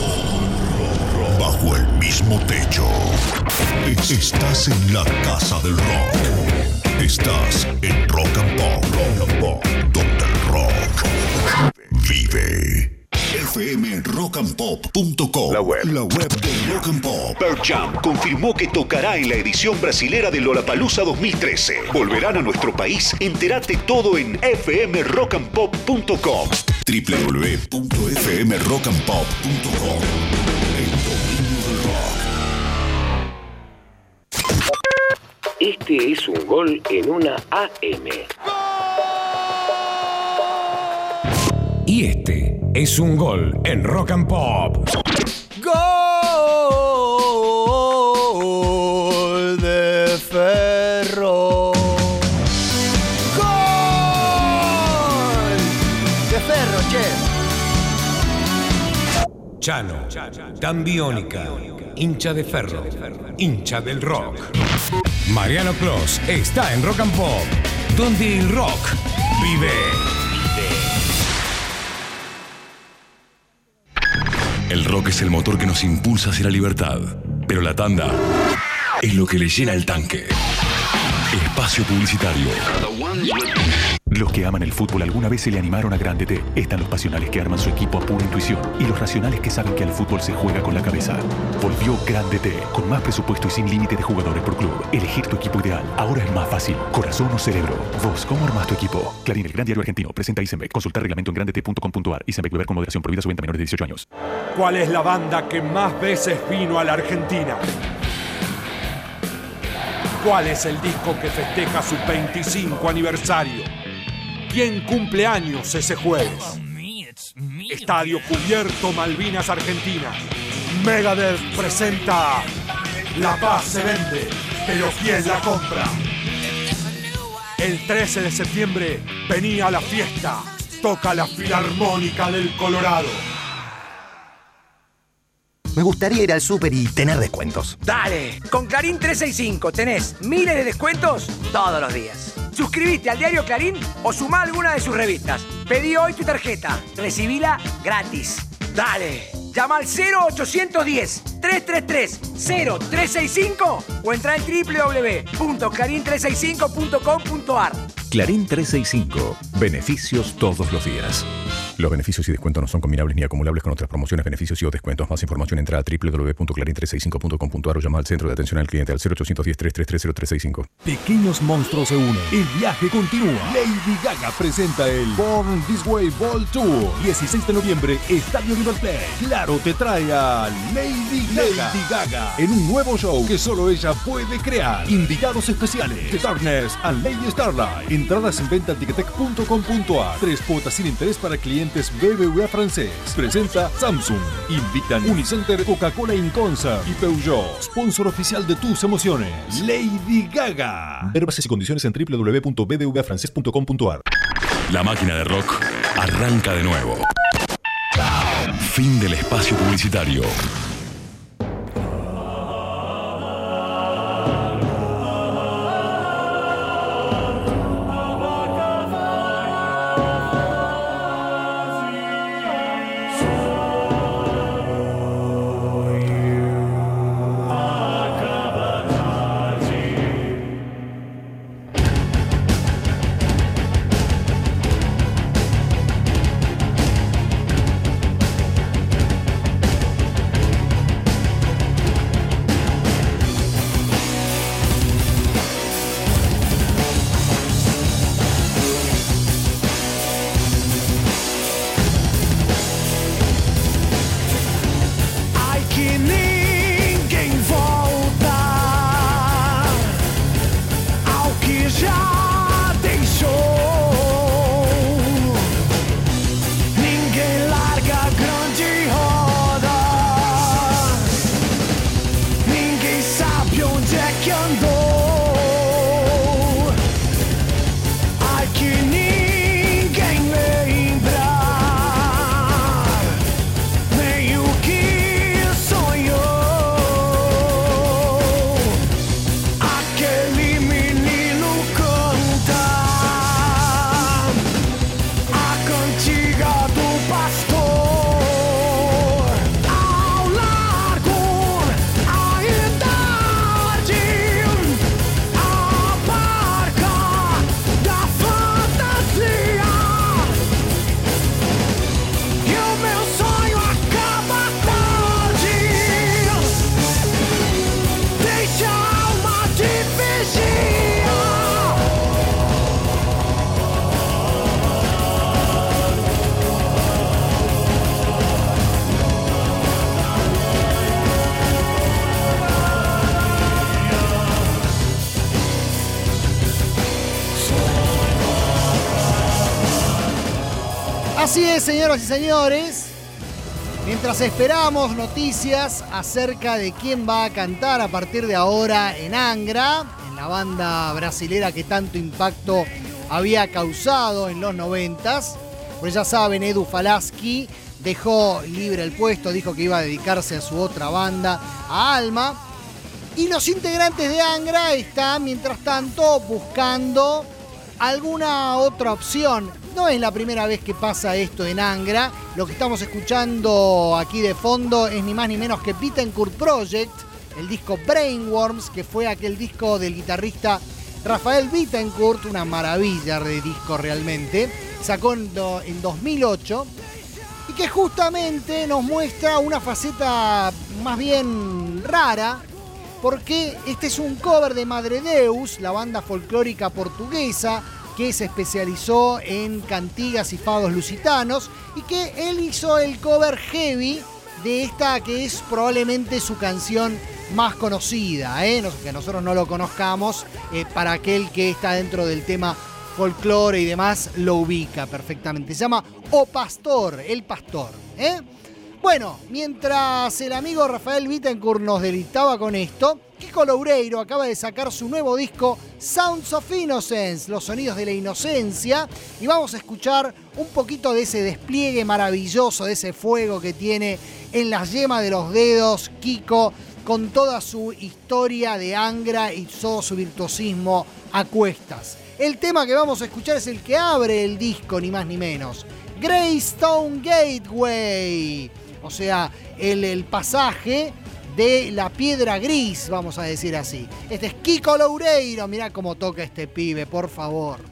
bajo el mismo techo. Estás en la casa del rock. Estás en Rock and Pop, donde el rock vive. fmrockandpop.com, la web de Rock and Pop. Pearl Jam confirmó que tocará en la edición brasilera de Lollapalooza 2013. Volverán a nuestro país. Entérate todo en fmrockandpop.com. www.fmrockandpop.com. El dominio del rock. Este es un gol en una AM. Y este es un gol en Rock and Pop. Gol de Ferro. Gol de Ferro, che. Chano, Tambiónica, hincha de Ferro, hincha del rock. Mariano Clos está en Rock and Pop, donde el rock vive. El rock es el motor que nos impulsa hacia la libertad, pero la tanda es lo que le llena el tanque. Espacio publicitario. Los que aman el fútbol alguna vez se le animaron a Grande T. Están los pasionales que arman su equipo a pura intuición y los racionales que saben que al fútbol se juega con la cabeza. Volvió Grande T, con más presupuesto y sin límite de jugadores por club. Elegir tu equipo ideal ahora es más fácil. Corazón o cerebro. Vos, ¿cómo armás tu equipo? Clarín, el gran diario argentino. Presenta Isenbeck. Consultar reglamento en grandet.com.ar. Isenbeck, beber con moderación. Prohibida su venta a menores de 18 años. ¿Cuál es la banda que más veces vino a la Argentina? ¿Cuál es el disco que festeja su 25 aniversario? ¿Quién cumple años ese jueves? Estadio Cubierto, Malvinas, Argentina. Megadeth presenta La Paz se vende, pero ¿quién la compra? El 13 de septiembre venía la fiesta. Toca la Filarmónica del Colorado. Me gustaría ir al súper y tener descuentos. ¡Dale! Con Clarín 365 tenés miles de descuentos todos los días. Suscríbete al diario Clarín o sumá alguna de sus revistas. Pedí hoy tu tarjeta. Recibila gratis. ¡Dale! Llama al 0810-333-0365 o entra en www.clarin365.com.ar. Clarín 365. Beneficios todos los días. Los beneficios y descuentos no son combinables ni acumulables con otras promociones, beneficios y o descuentos. Más información entra a www.clarin365.com.ar o llama al centro de atención al cliente al 0810-333-0365. Pequeños monstruos se unen. El viaje continúa. Lady Gaga presenta el Born This Way Ball Tour. 16 de noviembre, Estadio River Plate. Claro, te trae a Lady Gaga en un nuevo show que solo ella puede crear. Invitados especiales: The Darkness and Lady Starlight. Entradas en venta en ticketek.com.ar. 3 cuotas sin interés para clientes BBVA francés. Presenta Samsung. Invitan Unicenter, Coca-Cola in Concert y Peugeot. Sponsor oficial de tus emociones. Lady Gaga. Ver bases y condiciones en www.bbvafrancés.com.ar. La máquina de rock arranca de nuevo. Fin del espacio publicitario. Así es, señoras y señores. Mientras esperamos noticias acerca de quién va a cantar a partir de ahora en Angra, en la banda brasilera que tanto impacto había causado en los 90s, pues ya saben, Edu Falaschi dejó libre el puesto, dijo que iba a dedicarse a su otra banda, a Alma. Y los integrantes de Angra están, mientras tanto, buscando alguna otra opción. No es la primera vez que pasa esto en Angra. Lo que estamos escuchando aquí de fondo es ni más ni menos que Bittencourt Project, el disco Brainworms, que fue aquel disco del guitarrista Rafael Bittencourt, una maravilla de disco realmente. Sacó en 2008 y que justamente nos muestra una faceta más bien rara, porque este es un cover de Madre Deus, la banda folclórica portuguesa que se especializó en cantigas y fados lusitanos, y que él hizo el cover heavy de esta que es probablemente su canción más conocida, que nosotros no lo conozcamos, para aquel que está dentro del tema folclore y demás lo ubica perfectamente. Se llama O Pastor, el pastor. Bueno, mientras el amigo Rafael Bittencourt nos deleitaba con esto, Kiko Loureiro acaba de sacar su nuevo disco Sounds of Innocence, los sonidos de la inocencia, y vamos a escuchar un poquito de ese despliegue maravilloso, de ese fuego que tiene en las yemas de los dedos Kiko, con toda su historia de Angra y todo su virtuosismo a cuestas. El tema que vamos a escuchar es el que abre el disco, ni más ni menos. Greystone Gateway, o sea, el pasaje de la piedra gris, vamos a decir así. Este es Kiko Loureiro, mirá cómo toca este pibe, por favor.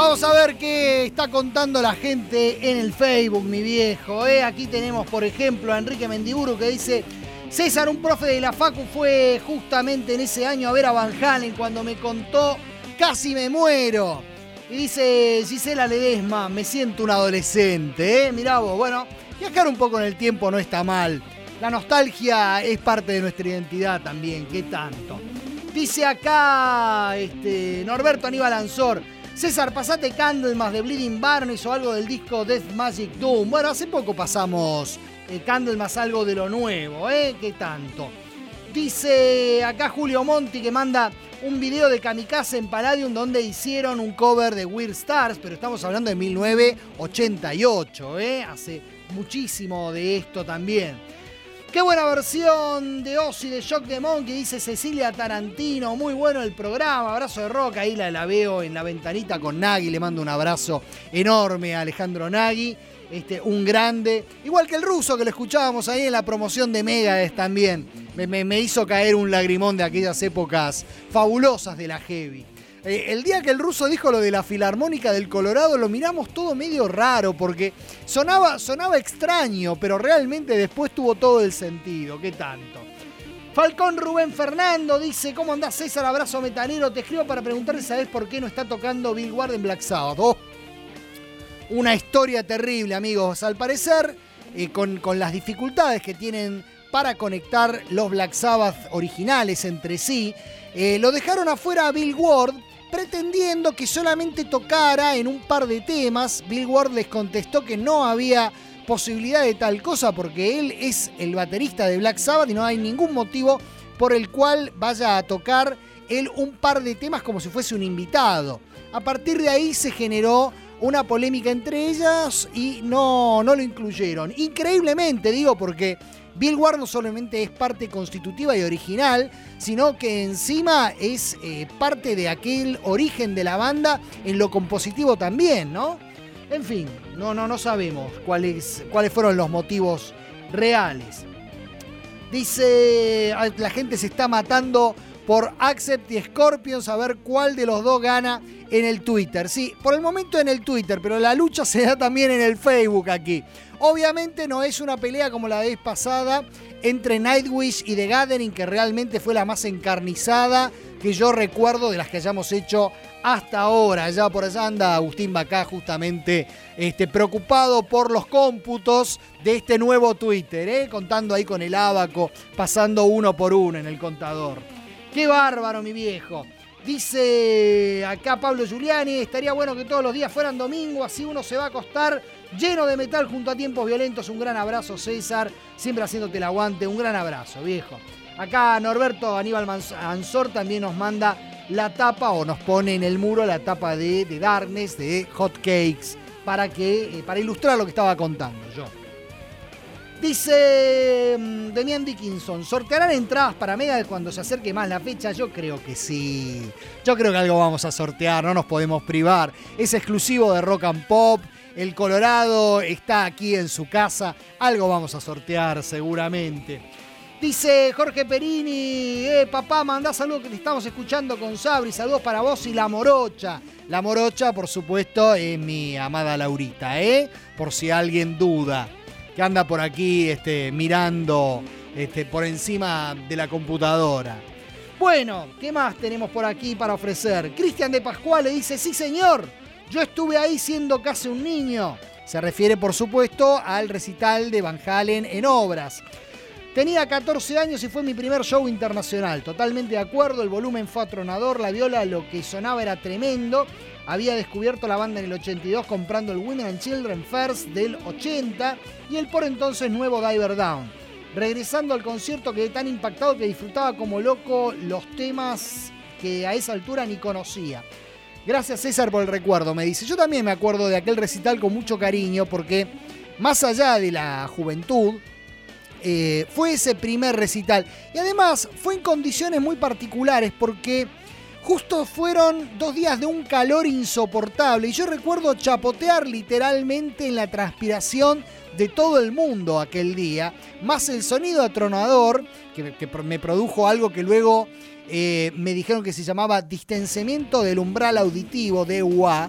Vamos a ver qué está contando la gente en el Facebook, mi viejo. Aquí tenemos, por ejemplo, a Enrique Mendiburu que dice: César, un profe de la Facu, fue justamente en ese año a ver a Van Halen. Cuando me contó, casi me muero. Y dice Gisela Ledesma: me siento un adolescente, Mirá vos, bueno, viajar un poco en el tiempo no está mal. La nostalgia es parte de nuestra identidad también, ¿qué tanto? Dice acá Norberto Aníbal Ansor: César, pasate Candlemas de Bleeding Barnes o algo del disco Death Magic Doom. Bueno, hace poco pasamos Candlemas, algo de lo nuevo, ¿qué tanto? Dice acá Julio Monti que manda un video de Kamikaze en Palladium donde hicieron un cover de Weird Stars, pero estamos hablando de 1988, hace muchísimo de esto también. Qué buena versión de Ozzy de Shock the Monkey, dice Cecilia Tarantino. Muy bueno el programa, abrazo de rock. Ahí la veo en la ventanita con Nagui. Le mando un abrazo enorme a Alejandro Nagui, un grande. Igual que el ruso que lo escuchábamos ahí en la promoción de Megadeth también. Me hizo caer un lagrimón de aquellas épocas fabulosas de la heavy. El día que el ruso dijo lo de la Filarmónica del Colorado, lo miramos todo medio raro porque sonaba extraño, pero realmente después tuvo todo el sentido. ¿Qué tanto? Falcón Rubén Fernando dice: ¿cómo andás, César? Abrazo metalero. Te escribo para preguntarte, ¿sabés por qué no está tocando Bill Ward en Black Sabbath? Una historia terrible, amigos. Al parecer, con las dificultades que tienen para conectar los Black Sabbath originales entre sí, lo dejaron afuera a Bill Ward, pretendiendo que solamente tocara en un par de temas. Bill Ward les contestó que no había posibilidad de tal cosa porque él es el baterista de Black Sabbath y no hay ningún motivo por el cual vaya a tocar él un par de temas como si fuese un invitado. A partir de ahí se generó una polémica entre ellas y no lo incluyeron. Increíblemente, digo, porque Bill Ward no solamente es parte constitutiva y original, sino que encima es parte de aquel origen de la banda en lo compositivo también, ¿no? En fin, no sabemos cuáles fueron los motivos reales. Dice, la gente se está matando por Accept y Scorpions, a ver cuál de los dos gana en el Twitter. Sí, por el momento en el Twitter, pero la lucha se da también en el Facebook aquí. Obviamente no es una pelea como la vez pasada entre Nightwish y The Gathering, que realmente fue la más encarnizada que yo recuerdo de las que hayamos hecho hasta ahora. Ya por allá anda Agustín Bacá justamente preocupado por los cómputos de este nuevo Twitter, contando ahí con el ábaco, pasando uno por uno en el contador. ¡Qué bárbaro, mi viejo! Dice acá Pablo Giuliani: estaría bueno que todos los días fueran domingo, así uno se va a acostar lleno de metal junto a Tiempos Violentos. Un gran abrazo, César, siempre haciéndote el aguante. Un gran abrazo, viejo. Acá Norberto Aníbal Ansor también nos manda la tapa, o nos pone en el muro la tapa de Darkness, de Hot Cakes, para ilustrar lo que estaba contando yo. Dice Demian Dickinson: ¿sortearán entradas para Megadeth cuando se acerque más la fecha? Yo creo que sí. Yo creo que algo vamos a sortear, no nos podemos privar. Es exclusivo de Rock and Pop. El Colorado está aquí en su casa. Algo vamos a sortear seguramente. Dice Jorge Perini: papá, mandá saludos que te estamos escuchando con Sabri. Saludos para vos y la Morocha. La Morocha, por supuesto, es mi amada Laurita, por si alguien duda, que anda por aquí mirando por encima de la computadora. Bueno, ¿qué más tenemos por aquí para ofrecer? Cristian de Pascual le dice: sí, señor, yo estuve ahí siendo casi un niño. Se refiere, por supuesto, al recital de Van Halen en Obras. Tenía 14 años y fue mi primer show internacional. Totalmente de acuerdo, el volumen fue atronador, la viola, lo que sonaba era tremendo. Había descubierto la banda en el 82 comprando el Women and Children First del 80 y el por entonces nuevo Diver Down. Regresando al concierto quedé tan impactado que disfrutaba como loco los temas que a esa altura ni conocía. Gracias, César, por el recuerdo, me dice. Yo también me acuerdo de aquel recital con mucho cariño porque, más allá de la juventud, fue ese primer recital. Y además fue en condiciones muy particulares porque justo fueron 2 días de un calor insoportable. Y yo recuerdo chapotear literalmente en la transpiración de todo el mundo aquel día. Más el sonido atronador que me produjo algo que luego me dijeron que se llamaba distanciamiento del umbral auditivo, DUA,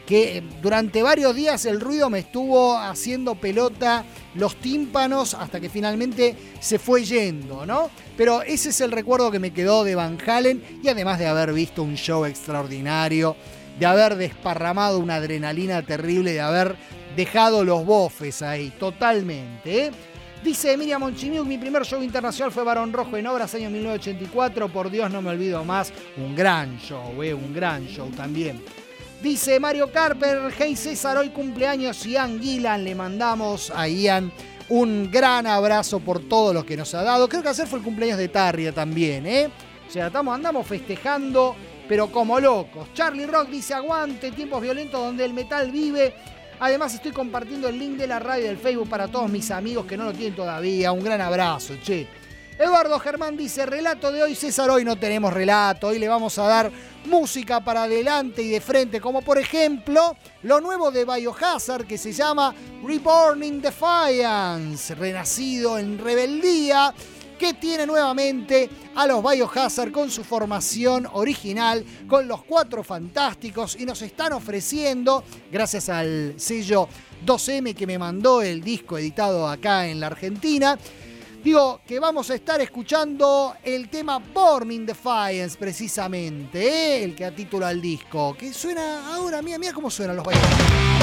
que durante varios días el ruido me estuvo haciendo pelota los tímpanos hasta que finalmente se fue yendo, ¿no? Pero ese es el recuerdo que me quedó de Van Halen, y además de haber visto un show extraordinario, de haber desparramado una adrenalina terrible, de haber dejado los bofes ahí, totalmente, ¿eh? Dice Miriam Monchimiuk, mi primer show internacional fue Barón Rojo en Obras, año 1984, por Dios no me olvido más. Un gran show también. Dice Mario Carper, hey César, hoy cumpleaños Ian Gillan, le mandamos a Ian un gran abrazo por todo lo que nos ha dado. Creo que ayer fue el cumpleaños de Tarria también, ¿eh? O sea, andamos festejando, pero como locos. Charlie Rock dice, aguante, tiempos violentos donde el metal vive. Además estoy compartiendo el link de la radio y del Facebook para todos mis amigos que no lo tienen todavía. Un gran abrazo, che. Eduardo Germán dice, relato de hoy, César, hoy no tenemos relato. Hoy le vamos a dar música para adelante y de frente, como por ejemplo lo nuevo de Biohazard que se llama Reborn in Defiance, renacido en rebeldía, que tiene nuevamente a los Biohazard con su formación original, con los Cuatro Fantásticos, y nos están ofreciendo, gracias al sello 2M que me mandó el disco editado acá en la Argentina, digo que vamos a estar escuchando el tema Born in Defiance precisamente, el que da título al disco, que suena ahora, mira cómo suenan los Biohazard.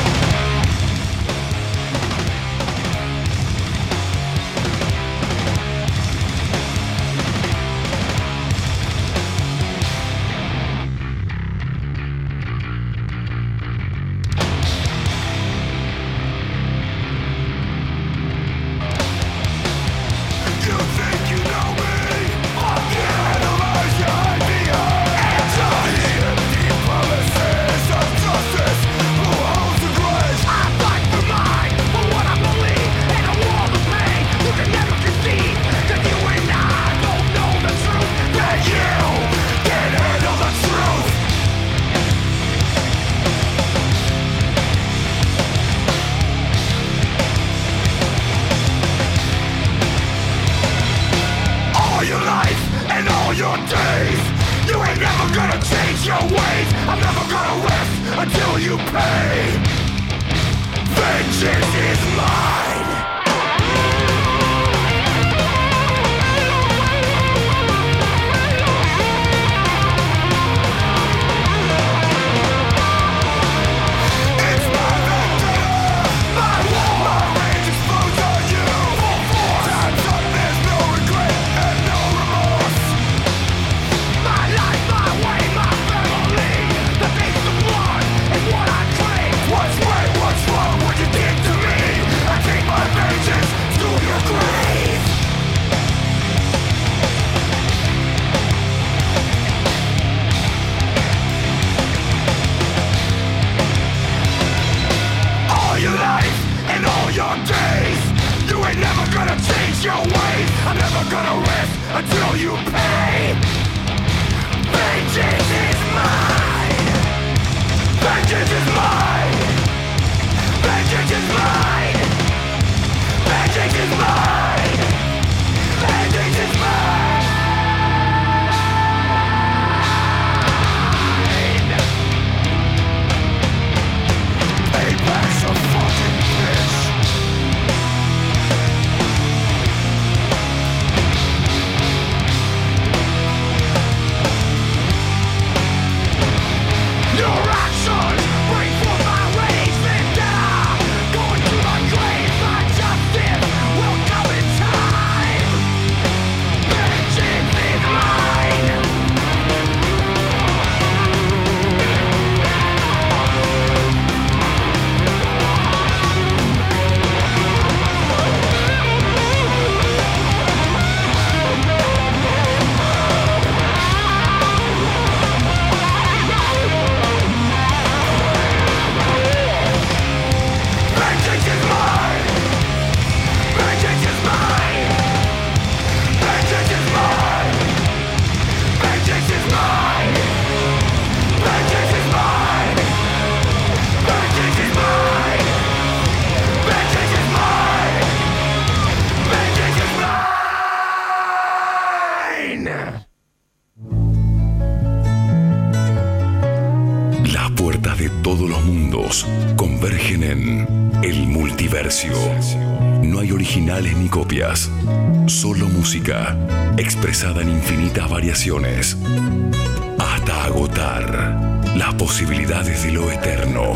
artistas de todos los mundos convergen en el Multiversio. No hay originales ni copias, solo música expresada en infinitas variaciones hasta agotar las posibilidades de lo eterno.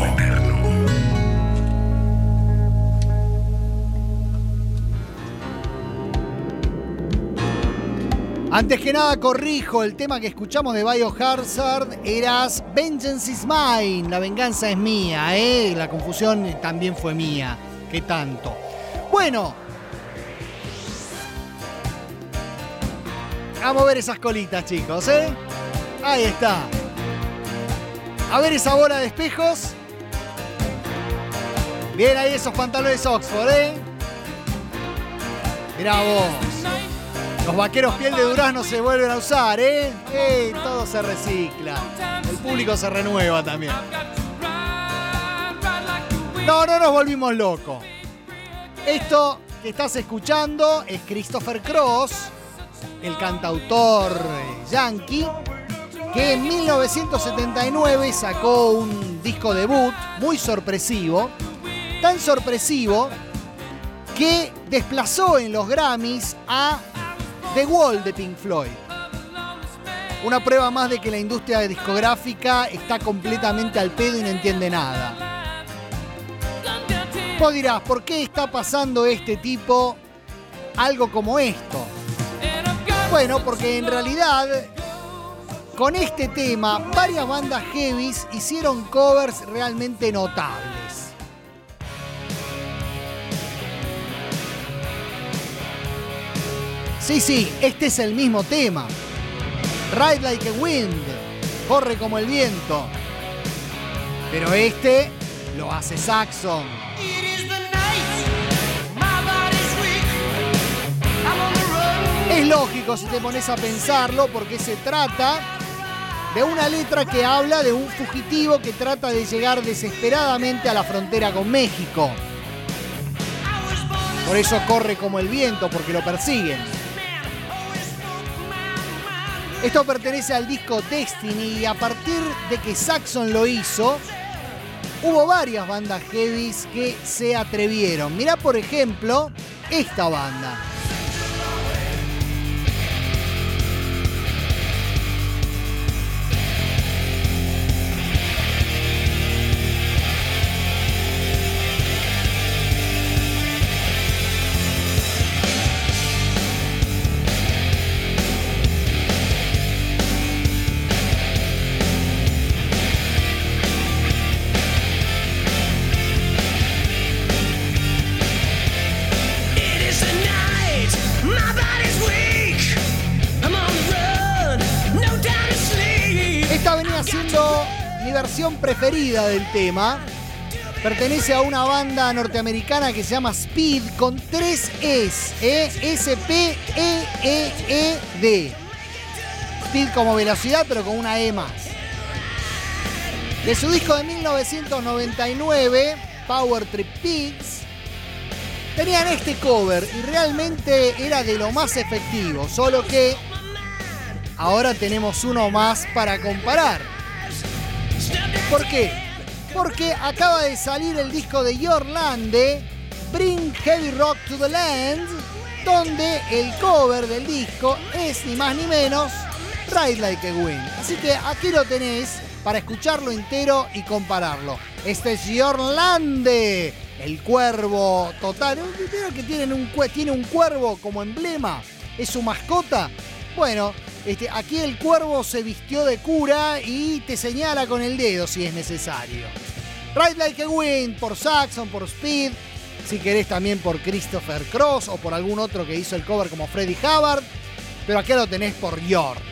Antes que nada corrijo, el tema que escuchamos de Biohazard era Vengeance is Mine, la venganza es mía, la confusión también fue mía, ¿qué tanto? Bueno, vamos a ver esas colitas, chicos, ahí está. A ver esa bola de espejos. Bien ahí esos pantalones Oxford, Mirá vos. Los vaqueros piel de durazno se vuelven a usar, todo se recicla. El público se renueva también. No nos volvimos locos. Esto que estás escuchando es Christopher Cross, el cantautor yankee, que en 1979 sacó un disco debut muy sorpresivo. Tan sorpresivo que desplazó en los Grammys a The Wall de Pink Floyd. Una prueba más de que la industria discográfica está completamente al pedo y no entiende nada. Vos dirás, ¿por qué está pasando este tipo algo como esto? Bueno, porque en realidad con este tema varias bandas heavies hicieron covers realmente notables. Sí, este es el mismo tema. Ride Like a Wind, corre como el viento. Pero este lo hace Saxon. Es lógico si te pones a pensarlo, porque se trata de una letra que habla de un fugitivo que trata de llegar desesperadamente a la frontera con México. Por eso corre como el viento, porque lo persiguen. Esto pertenece al disco Destiny y a partir de que Saxon lo hizo, hubo varias bandas heavies que se atrevieron. Mirá, por ejemplo, esta banda. Versión preferida del tema. Pertenece a una banda norteamericana que se llama Speed con 3 Es, S-P-E-E-E-D. Speed como velocidad, pero con una E más. De su disco de 1999, Power Trip Pigs, tenían este cover y realmente era de lo más efectivo, solo que ahora tenemos uno más para comparar. ¿Por qué? Porque acaba de salir el disco de Yorlande, Bring Heavy Rock to the Land, donde el cover del disco es ni más ni menos Ride Like a Wind. Así que aquí lo tenés para escucharlo entero y compararlo. Este es Yorlande, el cuervo total. ¿Vieron que tiene un cuervo como emblema? ¿Es su mascota? Bueno, aquí el cuervo se vistió de cura y te señala con el dedo si es necesario. Ride Like a Wind por Saxon, por Speed, si querés también por Christopher Cross o por algún otro que hizo el cover como Freddie Hubbard, pero acá lo tenés por York.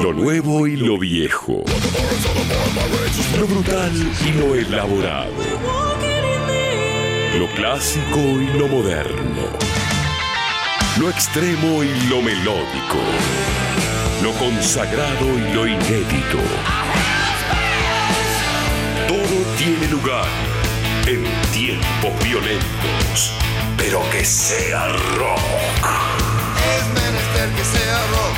lo nuevo y lo viejo, lo brutal y lo elaborado, lo clásico y lo moderno, lo extremo y lo melódico, lo consagrado y lo inédito. Todo tiene lugar en tiempos violentos, pero que sea rock. Es menester que sea rock.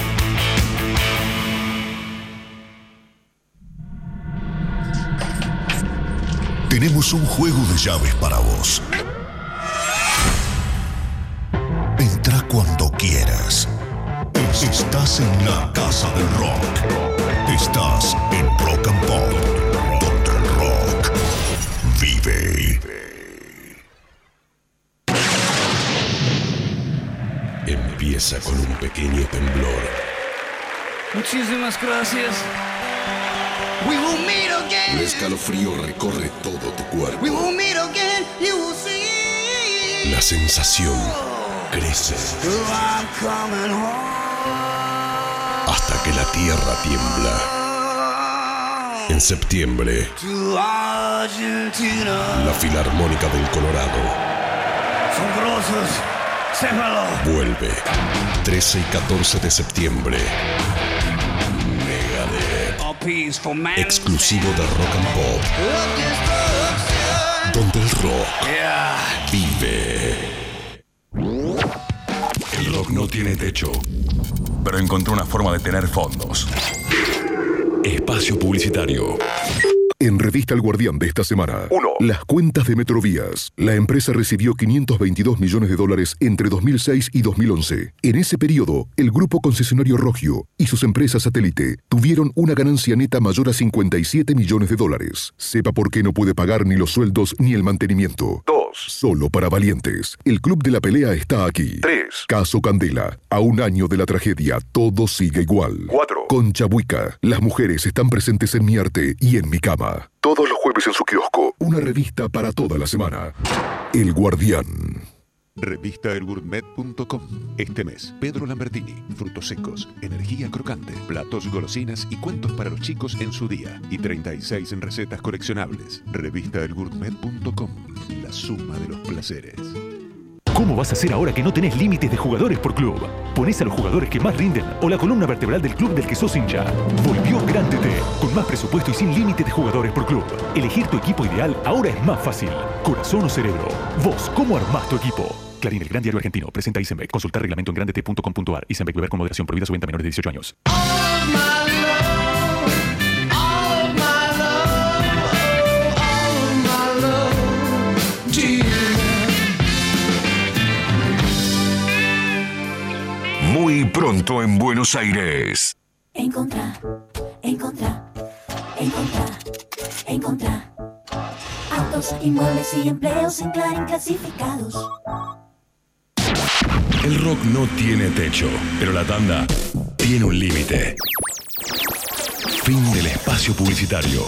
Tenemos un juego de llaves para vos. Entra cuando quieras. Estás en la casa del rock. Estás en Rock and Pop, donde el rock vive. Empieza con un pequeño temblor. Muchísimas gracias. We will meet again. Un escalofrío recorre todo tu cuerpo. We will meet again. You will see. La sensación crece I'm coming home. hasta que la tierra tiembla. En septiembre, To Argentina. la Filarmónica del Colorado Son grosos. Sépalo. vuelve. 13 y 14 de septiembre. Megadeth. A piece for man. Exclusivo de Rock and Pop, donde el rock vive. El rock no tiene techo, pero encontró una forma de tener fondos. Espacio publicitario. En Revista El Guardián de esta semana, 1. Las cuentas de Metrovías. La empresa recibió $522 millones entre 2006 y 2011. En ese periodo, el grupo concesionario Rogio y sus empresas satélite tuvieron una ganancia neta mayor a $57 millones. Sepa por qué no puede pagar ni los sueldos ni el mantenimiento. 2. Solo para valientes. El Club de la Pelea está aquí. 3. Caso Candela. A un año de la tragedia, todo sigue igual. 4. Concha Buica. Las mujeres están presentes en mi arte y en mi cama. Todos los jueves en su kiosco. Una revista para toda la semana. El Guardián. Revistaelgourmet.com. Este mes, Pedro Lambertini, frutos secos, energía crocante, platos, golosinas y cuentos para los chicos en su día. Y 36 en recetas coleccionables. Revistaelgourmet.com. La suma de los placeres. ¿Cómo vas a hacer ahora que no tenés límites de jugadores por club? Ponés a los jugadores que más rinden o la columna vertebral del club del que sos hincha. Volvió Grande T, con más presupuesto y sin límite de jugadores por club. Elegir tu equipo ideal ahora es más fácil. Corazón o cerebro. Vos, ¿cómo armás tu equipo? Clarín, el gran diario argentino, presenta Isenbeck. Consultar reglamento en grandet.com.ar. Isenbeck, beber con moderación, prohibida su venta a menores de 18 años. Muy pronto en Buenos Aires. Encontrar. Autos, inmuebles y empleos en Clarín clasificados. El rock no tiene techo, pero la tanda tiene un límite. Fin del espacio publicitario.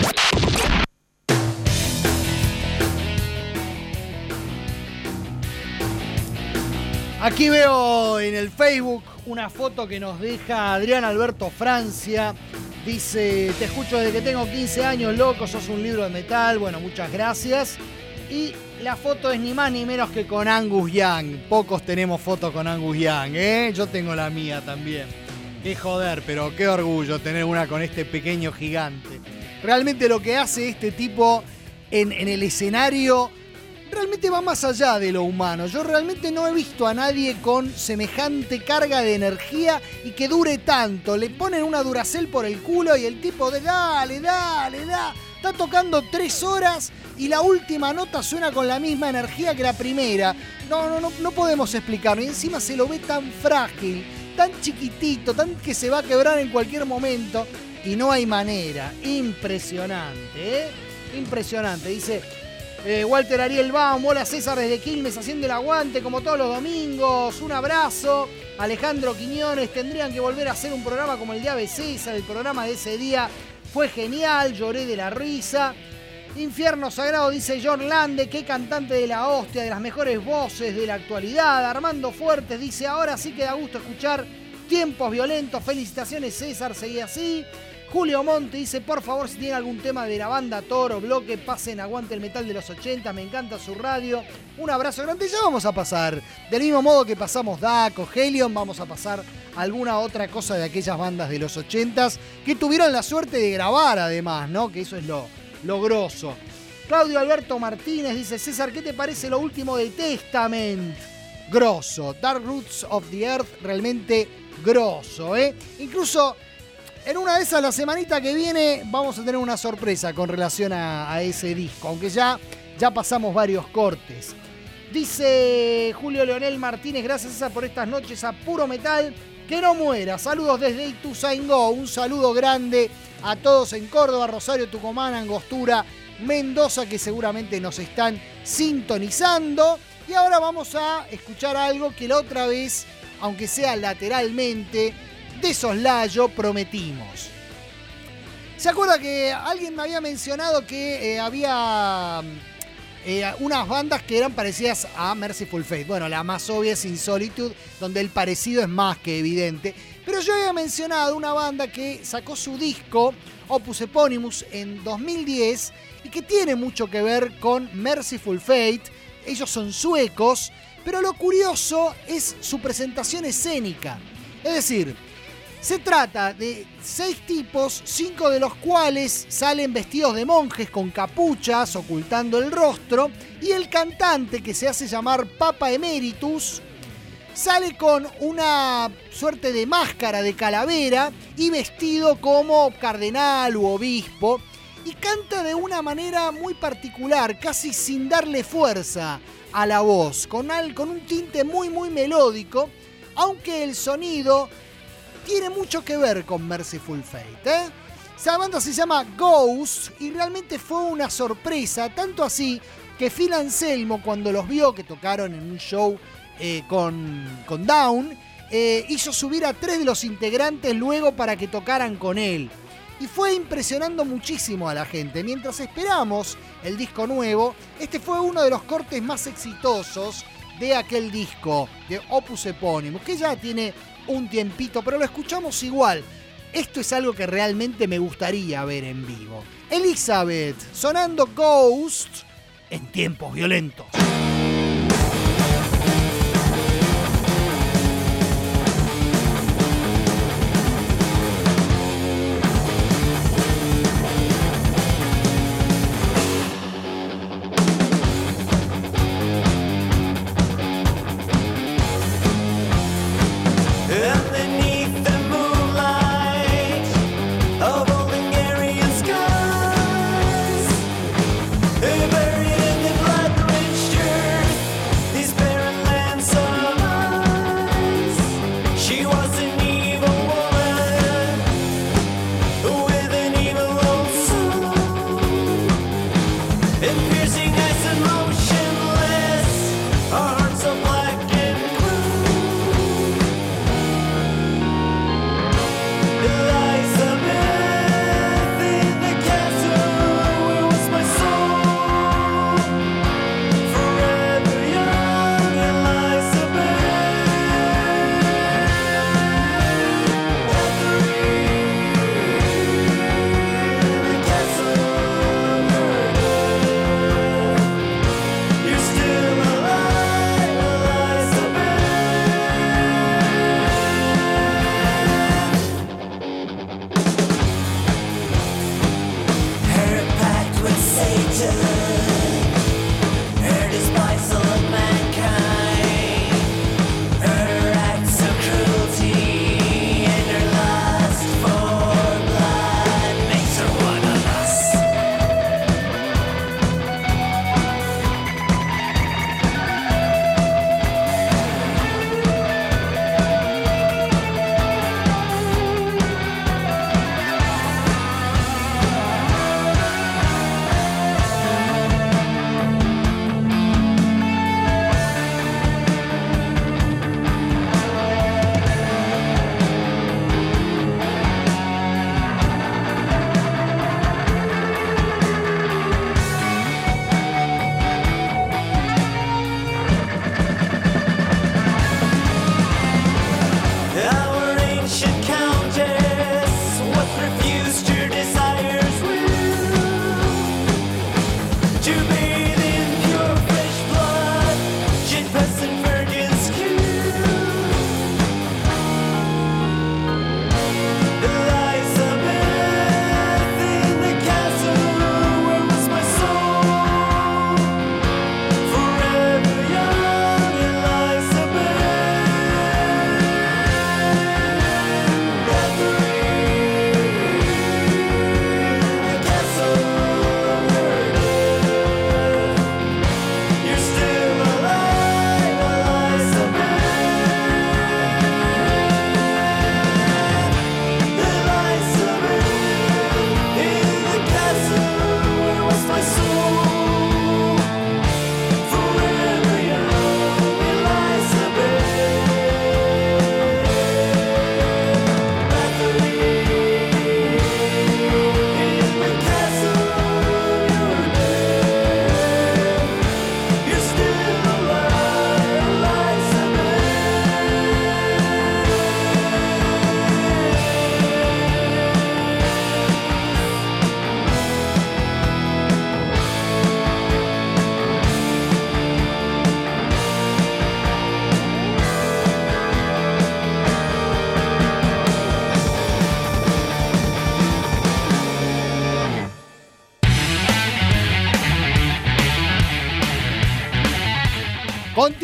Aquí veo en el Facebook una foto que nos deja Adrián Alberto Francia. Dice, te escucho desde que tengo 15 años, loco, sos un libro de metal. Bueno, muchas gracias. Y la foto es ni más ni menos que con Angus Young. Pocos tenemos fotos con Angus Young, ¿eh? Yo tengo la mía también. Qué joder, pero qué orgullo tener una con este pequeño gigante. Realmente lo que hace este tipo en el escenario realmente va más allá de lo humano. Yo realmente no he visto a nadie con semejante carga de energía y que dure tanto. Le ponen una Duracell por el culo y el tipo de dale. Está tocando 3 horas y la última nota suena con la misma energía que la primera. No podemos explicarlo. Y encima se lo ve tan frágil, tan chiquitito, tan que se va a quebrar en cualquier momento. Y no hay manera. Impresionante, ¿eh? Impresionante. Dice Walter Ariel Baum, hola César desde Quilmes haciendo el aguante como todos los domingos. Un abrazo. Alejandro Quiñones, tendrían que volver a hacer un programa como el de Ave César. El programa de ese día fue genial, lloré de la risa. Infierno Sagrado, dice John Lande, qué cantante de la hostia, de las mejores voces de la actualidad. Armando Fuertes dice, ahora sí que da gusto escuchar tiempos violentos. Felicitaciones, César, seguí así. Julio Monte dice, por favor, si tienen algún tema de la banda Toro, bloque, pasen Aguante el Metal de los 80, me encanta su radio. Un abrazo grande, ya vamos a pasar. Del mismo modo que pasamos Daco, Helion, vamos a pasar alguna otra cosa de aquellas bandas de los 80s que tuvieron la suerte de grabar además, ¿no? Que eso es lo grosso. Claudio Alberto Martínez dice, César, ¿qué te parece lo último de Testament? Grosso. Dark Roots of the Earth, realmente grosso, ¿eh? Incluso en una de esas, la semanita que viene, vamos a tener una sorpresa con relación a ese disco, aunque ya pasamos varios cortes. Dice Julio Leonel Martínez, gracias César por estas noches a puro metal, que no muera. Saludos desde Ituzaingó, un saludo grande a todos en Córdoba, Rosario, Tucumán, Angostura, Mendoza, que seguramente nos están sintonizando. Y ahora vamos a escuchar algo que la otra vez, aunque sea lateralmente, de soslayo prometimos. ¿Se acuerda que alguien me había mencionado que había unas bandas que eran parecidas a Mercyful Fate? Bueno, la más obvia es In Solitude, donde el parecido es más que evidente. Pero yo había mencionado una banda que sacó su disco, Opus Eponymous, en 2010 y que tiene mucho que ver con Mercyful Fate. Ellos son suecos, pero lo curioso es su presentación escénica. Es decir, se trata de 6 tipos, 5 de los cuales salen vestidos de monjes con capuchas ocultando el rostro, y el cantante, que se hace llamar Papa Emeritus, sale con una suerte de máscara de calavera y vestido como cardenal u obispo, y canta de una manera muy particular, casi sin darle fuerza a la voz, con un tinte muy muy melódico, aunque el sonido tiene mucho que ver con Mercyful Fate, ¿eh? Esa banda se llama Ghost y realmente fue una sorpresa, tanto así que Phil Anselmo, cuando los vio que tocaron en un show con Down, hizo subir a 3 de los integrantes luego para que tocaran con él. Y fue impresionando muchísimo a la gente. Mientras esperamos el disco nuevo, este fue uno de los cortes más exitosos de aquel disco, de Opus Eponymous, que ya tiene un tiempito, pero lo escuchamos igual. Esto es algo que realmente me gustaría ver en vivo. Elizabeth, sonando Ghost en tiempos violentos. Buried in the blood-red shirt.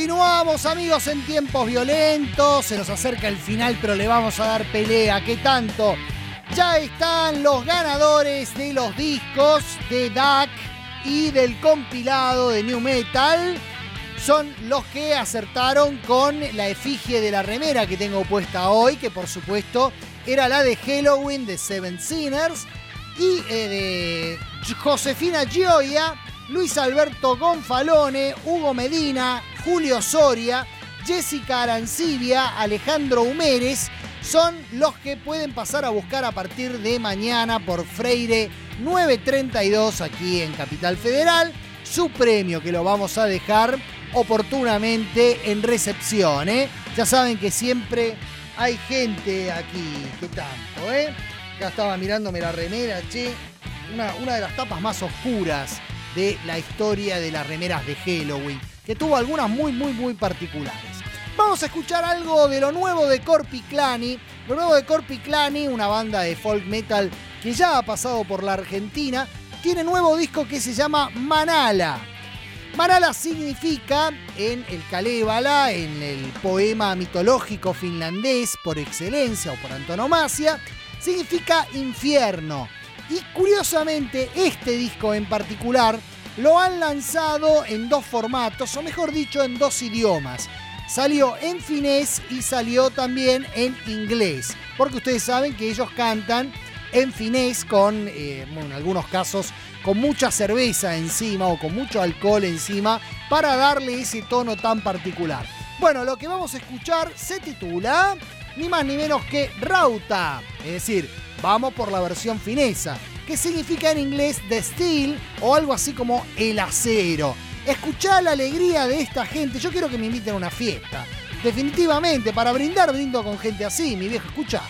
Continuamos, amigos, en tiempos violentos. Se nos acerca el final, pero le vamos a dar pelea. ¿Qué tanto? Ya están los ganadores de los discos de DAC y del compilado de New Metal. Son los que acertaron con la efigie de la remera que tengo puesta hoy, que por supuesto era la de Halloween de Seven Sinners, y de Josefina Gioia, Luis Alberto Gonfalone, Hugo Medina, Julio Soria, Jessica Arancibia, Alejandro Humérez, son los que pueden pasar a buscar a partir de mañana por Freire 932 aquí en Capital Federal su premio, que lo vamos a dejar oportunamente en recepción, ¿eh? Ya saben que siempre hay gente aquí. ¿Qué tanto, eh? Acá estaba mirándome la remera, che. Una de las tapas más oscuras de la historia de las remeras de Halloween, que tuvo algunas muy particulares. Vamos a escuchar algo de lo nuevo de Corpiclani. Lo nuevo de Corpiclani, una banda de folk metal que ya ha pasado por la Argentina, tiene nuevo disco que se llama Manala. Manala significa, en el Kalevala, en el poema mitológico finlandés por excelencia o por antonomasia, significa infierno. Y curiosamente, este disco en particular lo han lanzado en dos formatos, o mejor dicho, en dos idiomas. Salió en finés y salió también en inglés, porque ustedes saben que ellos cantan en finés con, en algunos casos, con mucha cerveza encima o con mucho alcohol encima para darle ese tono tan particular. Bueno, lo que vamos a escuchar se titula ni más ni menos que Rauta, es decir, vamos por la versión finesa, que significa en inglés The Steel o algo así como el acero. Escuchá la alegría de esta gente. Yo quiero que me inviten a una fiesta. Definitivamente, para brindar, brindo con gente así, mi viejo. Escuchá.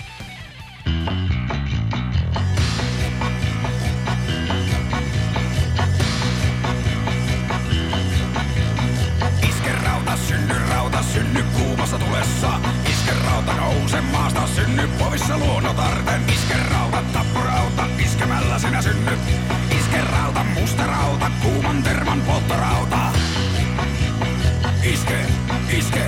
Rauta, synny kuumassa tulessa. Iske rauta, nouse maasta, synny povissa luonnotarten. Iske rauta, tappurauta, iskemällä sinä synnyt. Iske rauta, musta rauta, kuuman tervan polttorauta. Iske, iske.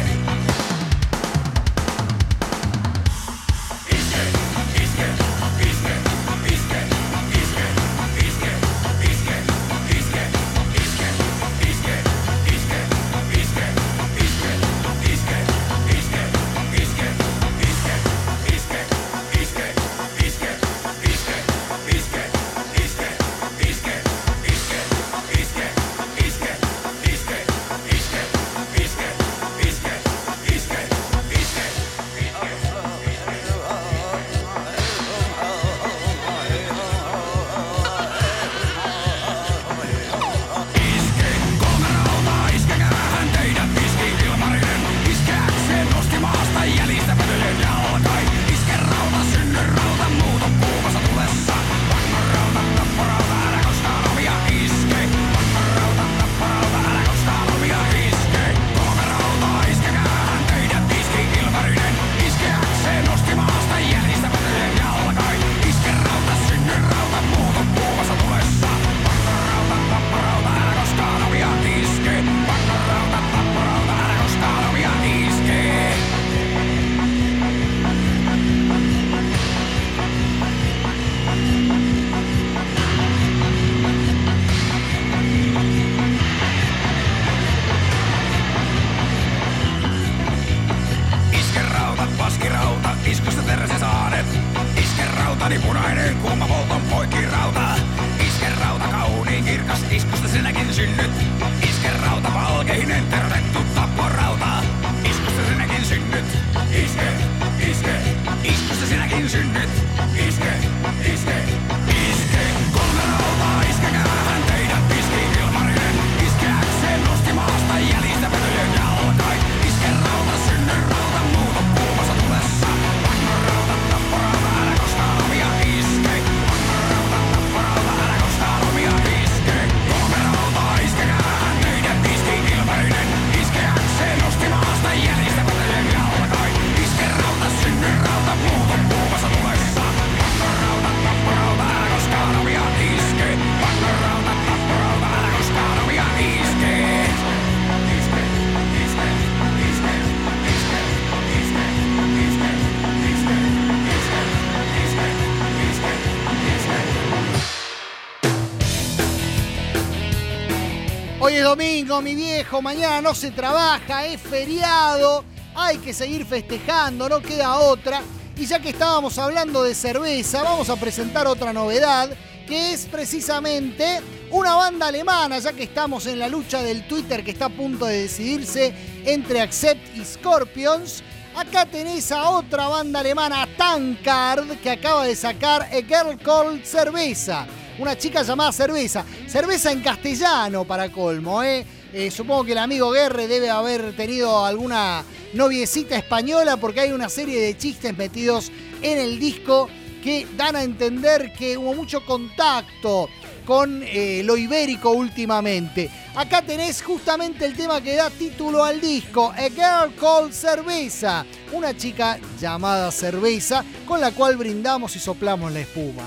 Hoy es domingo, mi viejo, mañana no se trabaja, es feriado, hay que seguir festejando, no queda otra. Y ya que estábamos hablando de cerveza, vamos a presentar otra novedad, que es precisamente una banda alemana, ya que estamos en la lucha del Twitter que está a punto de decidirse entre Accept y Scorpions. Acá tenés a otra banda alemana, Tankard, que acaba de sacar A Girl Called Cerveza. Una chica llamada Cerveza. Cerveza en castellano para colmo, ¿eh? Supongo que el amigo Guerre debe haber tenido alguna noviecita española porque hay una serie de chistes metidos en el disco que dan a entender que hubo mucho contacto con lo ibérico últimamente. Acá tenés justamente el tema que da título al disco, A Girl Called Cerveza. Una chica llamada Cerveza con la cual brindamos y soplamos la espuma.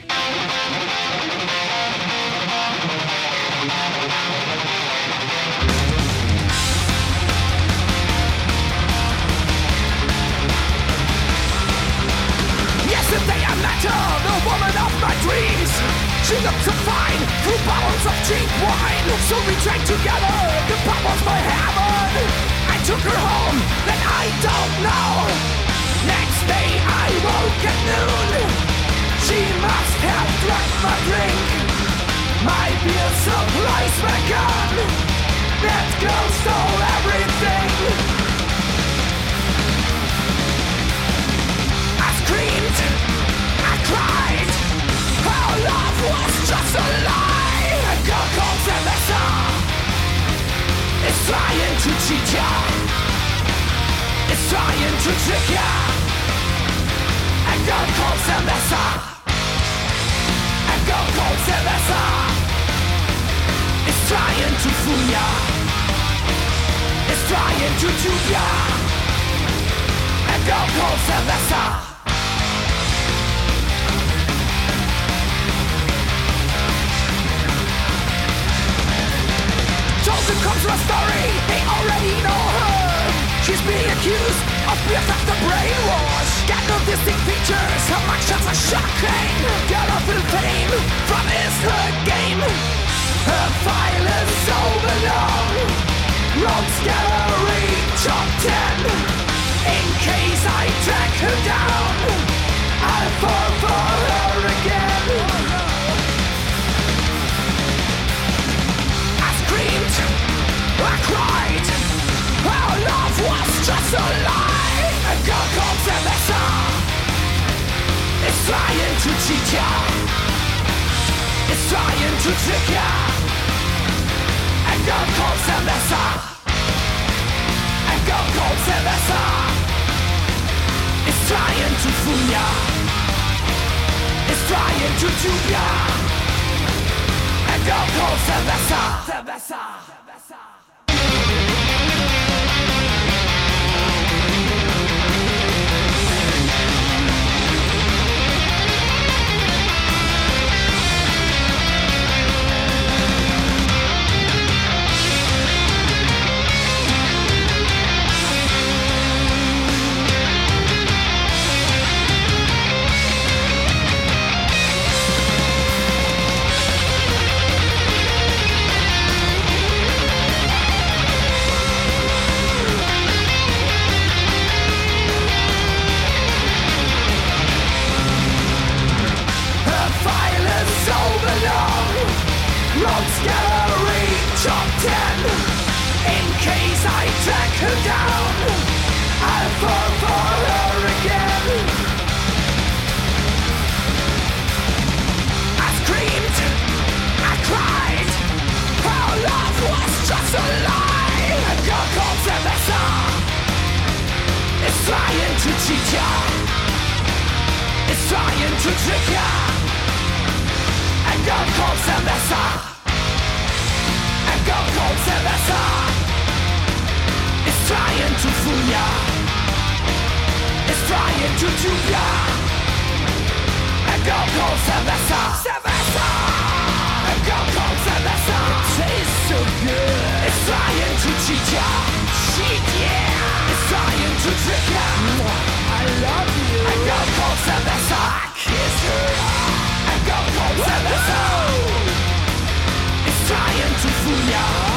Yesterday I met her, the woman of my dreams. She looked so fine, through bottles of cheap wine. So we drank together, the pub was my heaven. I took her home, then I don't know. Next day I woke at noon. She must have drank my drink. My beer supply's my gun. That girl stole everything. I screamed, I cried. Our love was just a lie. A girl called Cerveza is trying to cheat ya. It's trying to trick ya. A girl called Cerveza. A girl called Cerveza is trying to fool ya. It's trying to dupe ya. A girl called Cerveza. Joseph comes to a story, they already know her. She's being accused of beer after brainwash. Got no distinct features, her mugshots are shocking. Got off in fame, fun is her game. Her file is over long. Rogues Gallery top 10. In case I track her down, I'll fall for her again. I cried, our love was just a lie. A girl called Cerveza is trying to cheat ya. It's trying to trick ya. A girl called Cerveza. A girl called Cerveza is trying to fool ya. It's trying to dupe ya. A girl called Cerveza. Cerveza. Rogues Gallery top 10. In case I track her down, I'll fall for her again. I screamed, I cried. Our love was just a lie. A girl called Cerveza is trying to cheat ya. It's trying to trick ya. A girl called Cerveza. A girl called Cerveza is trying to fool ya. It's trying to dupe ya. A girl called Cerveza. Cerveza. A girl called Cerveza. It tastes so good. It's trying to cheat ya. Cheat, yeah. It's trying to trick ya. I love you. A girl called Cerveza. I kiss her. A girl called Cerveza is trying to fool ya.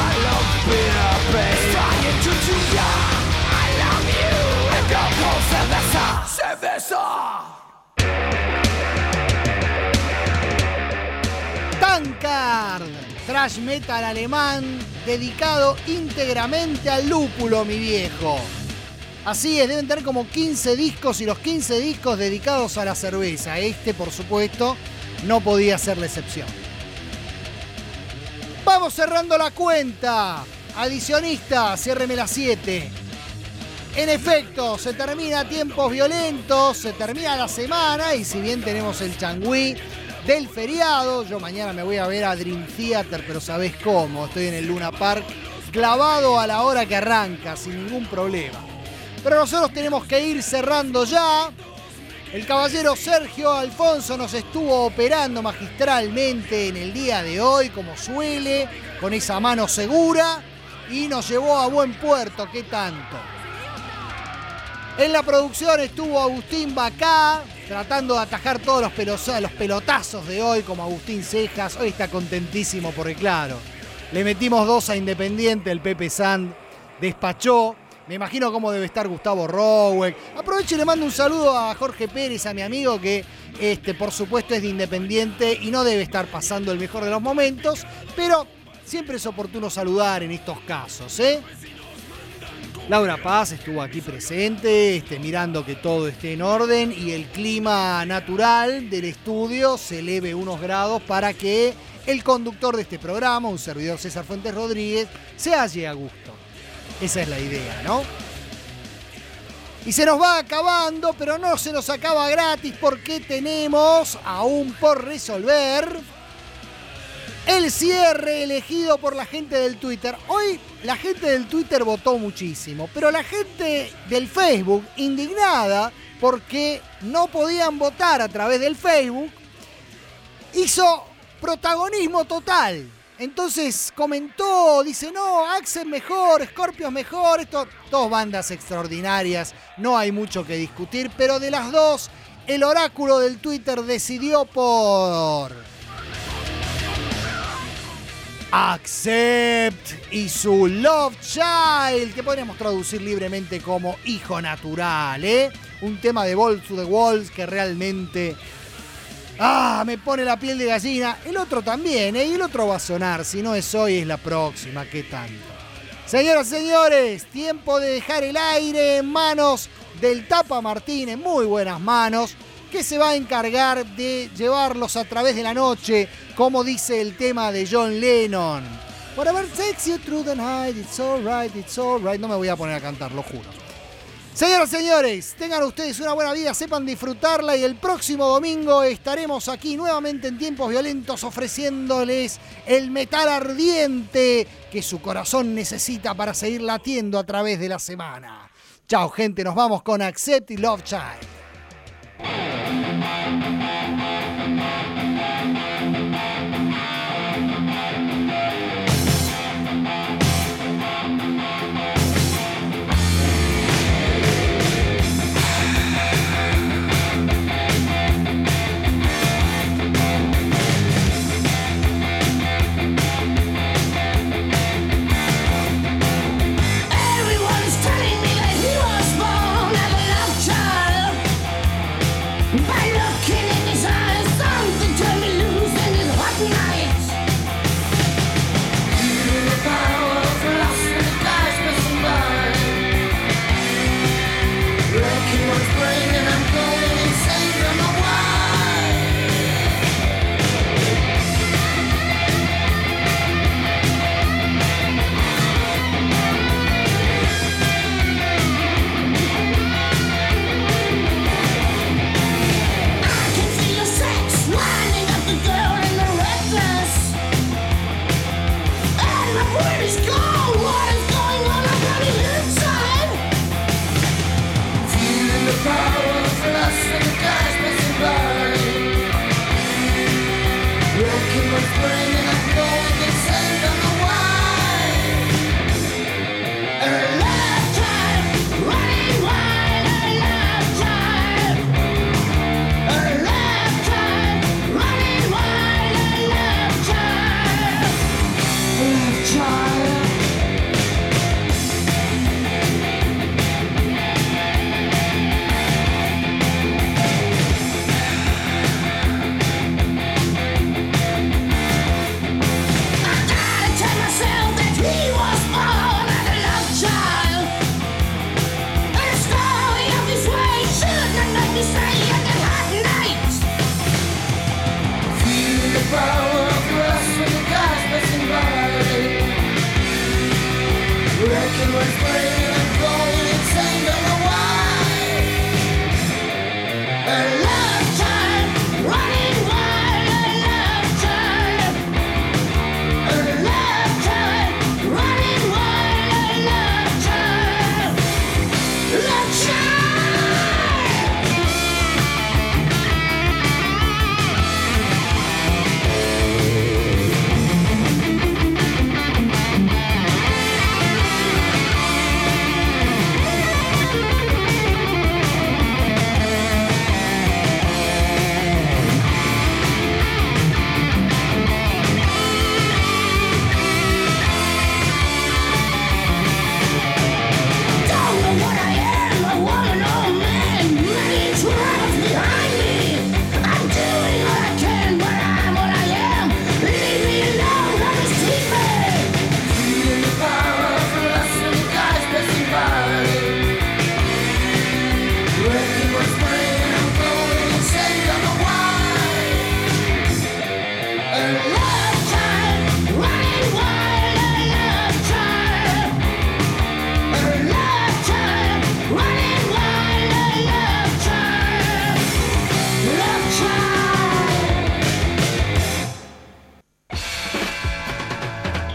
Tankard, thrash metal alemán dedicado íntegramente al lúpulo, mi viejo. Así es, deben tener como 15 discos y los 15 discos dedicados a la cerveza. Este, por supuesto, no podía ser la excepción. Vamos cerrando la cuenta. Adicionista, ciérreme las 7. En efecto, se termina Tiempos Violentos, se termina la semana y si bien tenemos el changüí del feriado, yo mañana me voy a ver a Dream Theater, pero sabés cómo, estoy en el Luna Park, clavado a la hora que arranca, sin ningún problema. Pero nosotros tenemos que ir cerrando ya. El caballero Sergio Alfonso nos estuvo operando magistralmente en el día de hoy, como suele, con esa mano segura, y nos llevó a buen puerto, ¿qué tanto? En la producción estuvo Agustín Bacá, tratando de atajar todos los pelotazos de hoy, como Agustín Cejas. Hoy está contentísimo porque, claro, le metimos 2 a Independiente, el Pepe Sand despachó. Me imagino cómo debe estar Gustavo Rowek. Aprovecho y le mando un saludo a Jorge Pérez, a mi amigo, que por supuesto es de Independiente y no debe estar pasando el mejor de los momentos, pero siempre es oportuno saludar en estos casos, ¿eh? Laura Paz estuvo aquí presente, mirando que todo esté en orden y el clima natural del estudio se eleve unos grados para que el conductor de este programa, un servidor César Fuentes Rodríguez, se halle a gusto. Esa es la idea, ¿no? Y se nos va acabando, pero no se nos acaba gratis porque tenemos aún por resolver el cierre elegido por la gente del Twitter. Hoy la gente del Twitter votó muchísimo, pero la gente del Facebook, indignada porque no podían votar a través del Facebook, hizo protagonismo total. Entonces comentó, dice, no, Axel mejor, Scorpions mejor, dos bandas extraordinarias, no hay mucho que discutir, pero de las dos, el oráculo del Twitter decidió por Accept y su Love Child, que podríamos traducir libremente como hijo natural, ¿eh? Un tema de Balls to the Walls que realmente me pone la piel de gallina. El otro también, ¿eh? Y el otro va a sonar. Si no es hoy, es la próxima. ¿Qué tanto? Señoras y señores, tiempo de dejar el aire en manos del Tapa Martín, en muy buenas manos, que se va a encargar de llevarlos a través de la noche, como dice el tema de John Lennon. Whatever takes you through the night, it's alright, it's alright. No me voy a poner a cantar, lo juro. Señoras y señores, tengan ustedes una buena vida, sepan disfrutarla y el próximo domingo estaremos aquí nuevamente en Tiempos Violentos ofreciéndoles el metal ardiente que su corazón necesita para seguir latiendo a través de la semana. Chao gente, nos vamos con Accept y Love Child.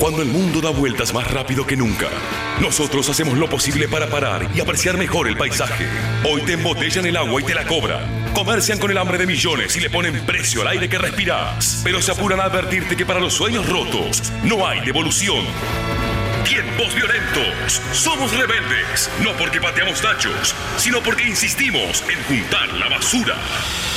Cuando el mundo da vueltas más rápido que nunca, nosotros hacemos lo posible para parar y apreciar mejor el paisaje. Hoy te embotellan el agua y te la cobran. Comercian con el hambre de millones y le ponen precio al aire que respiras. Pero se apuran a advertirte que para los sueños rotos no hay devolución. Tiempos violentos. Somos rebeldes. No porque pateamos tachos, sino porque insistimos en juntar la basura.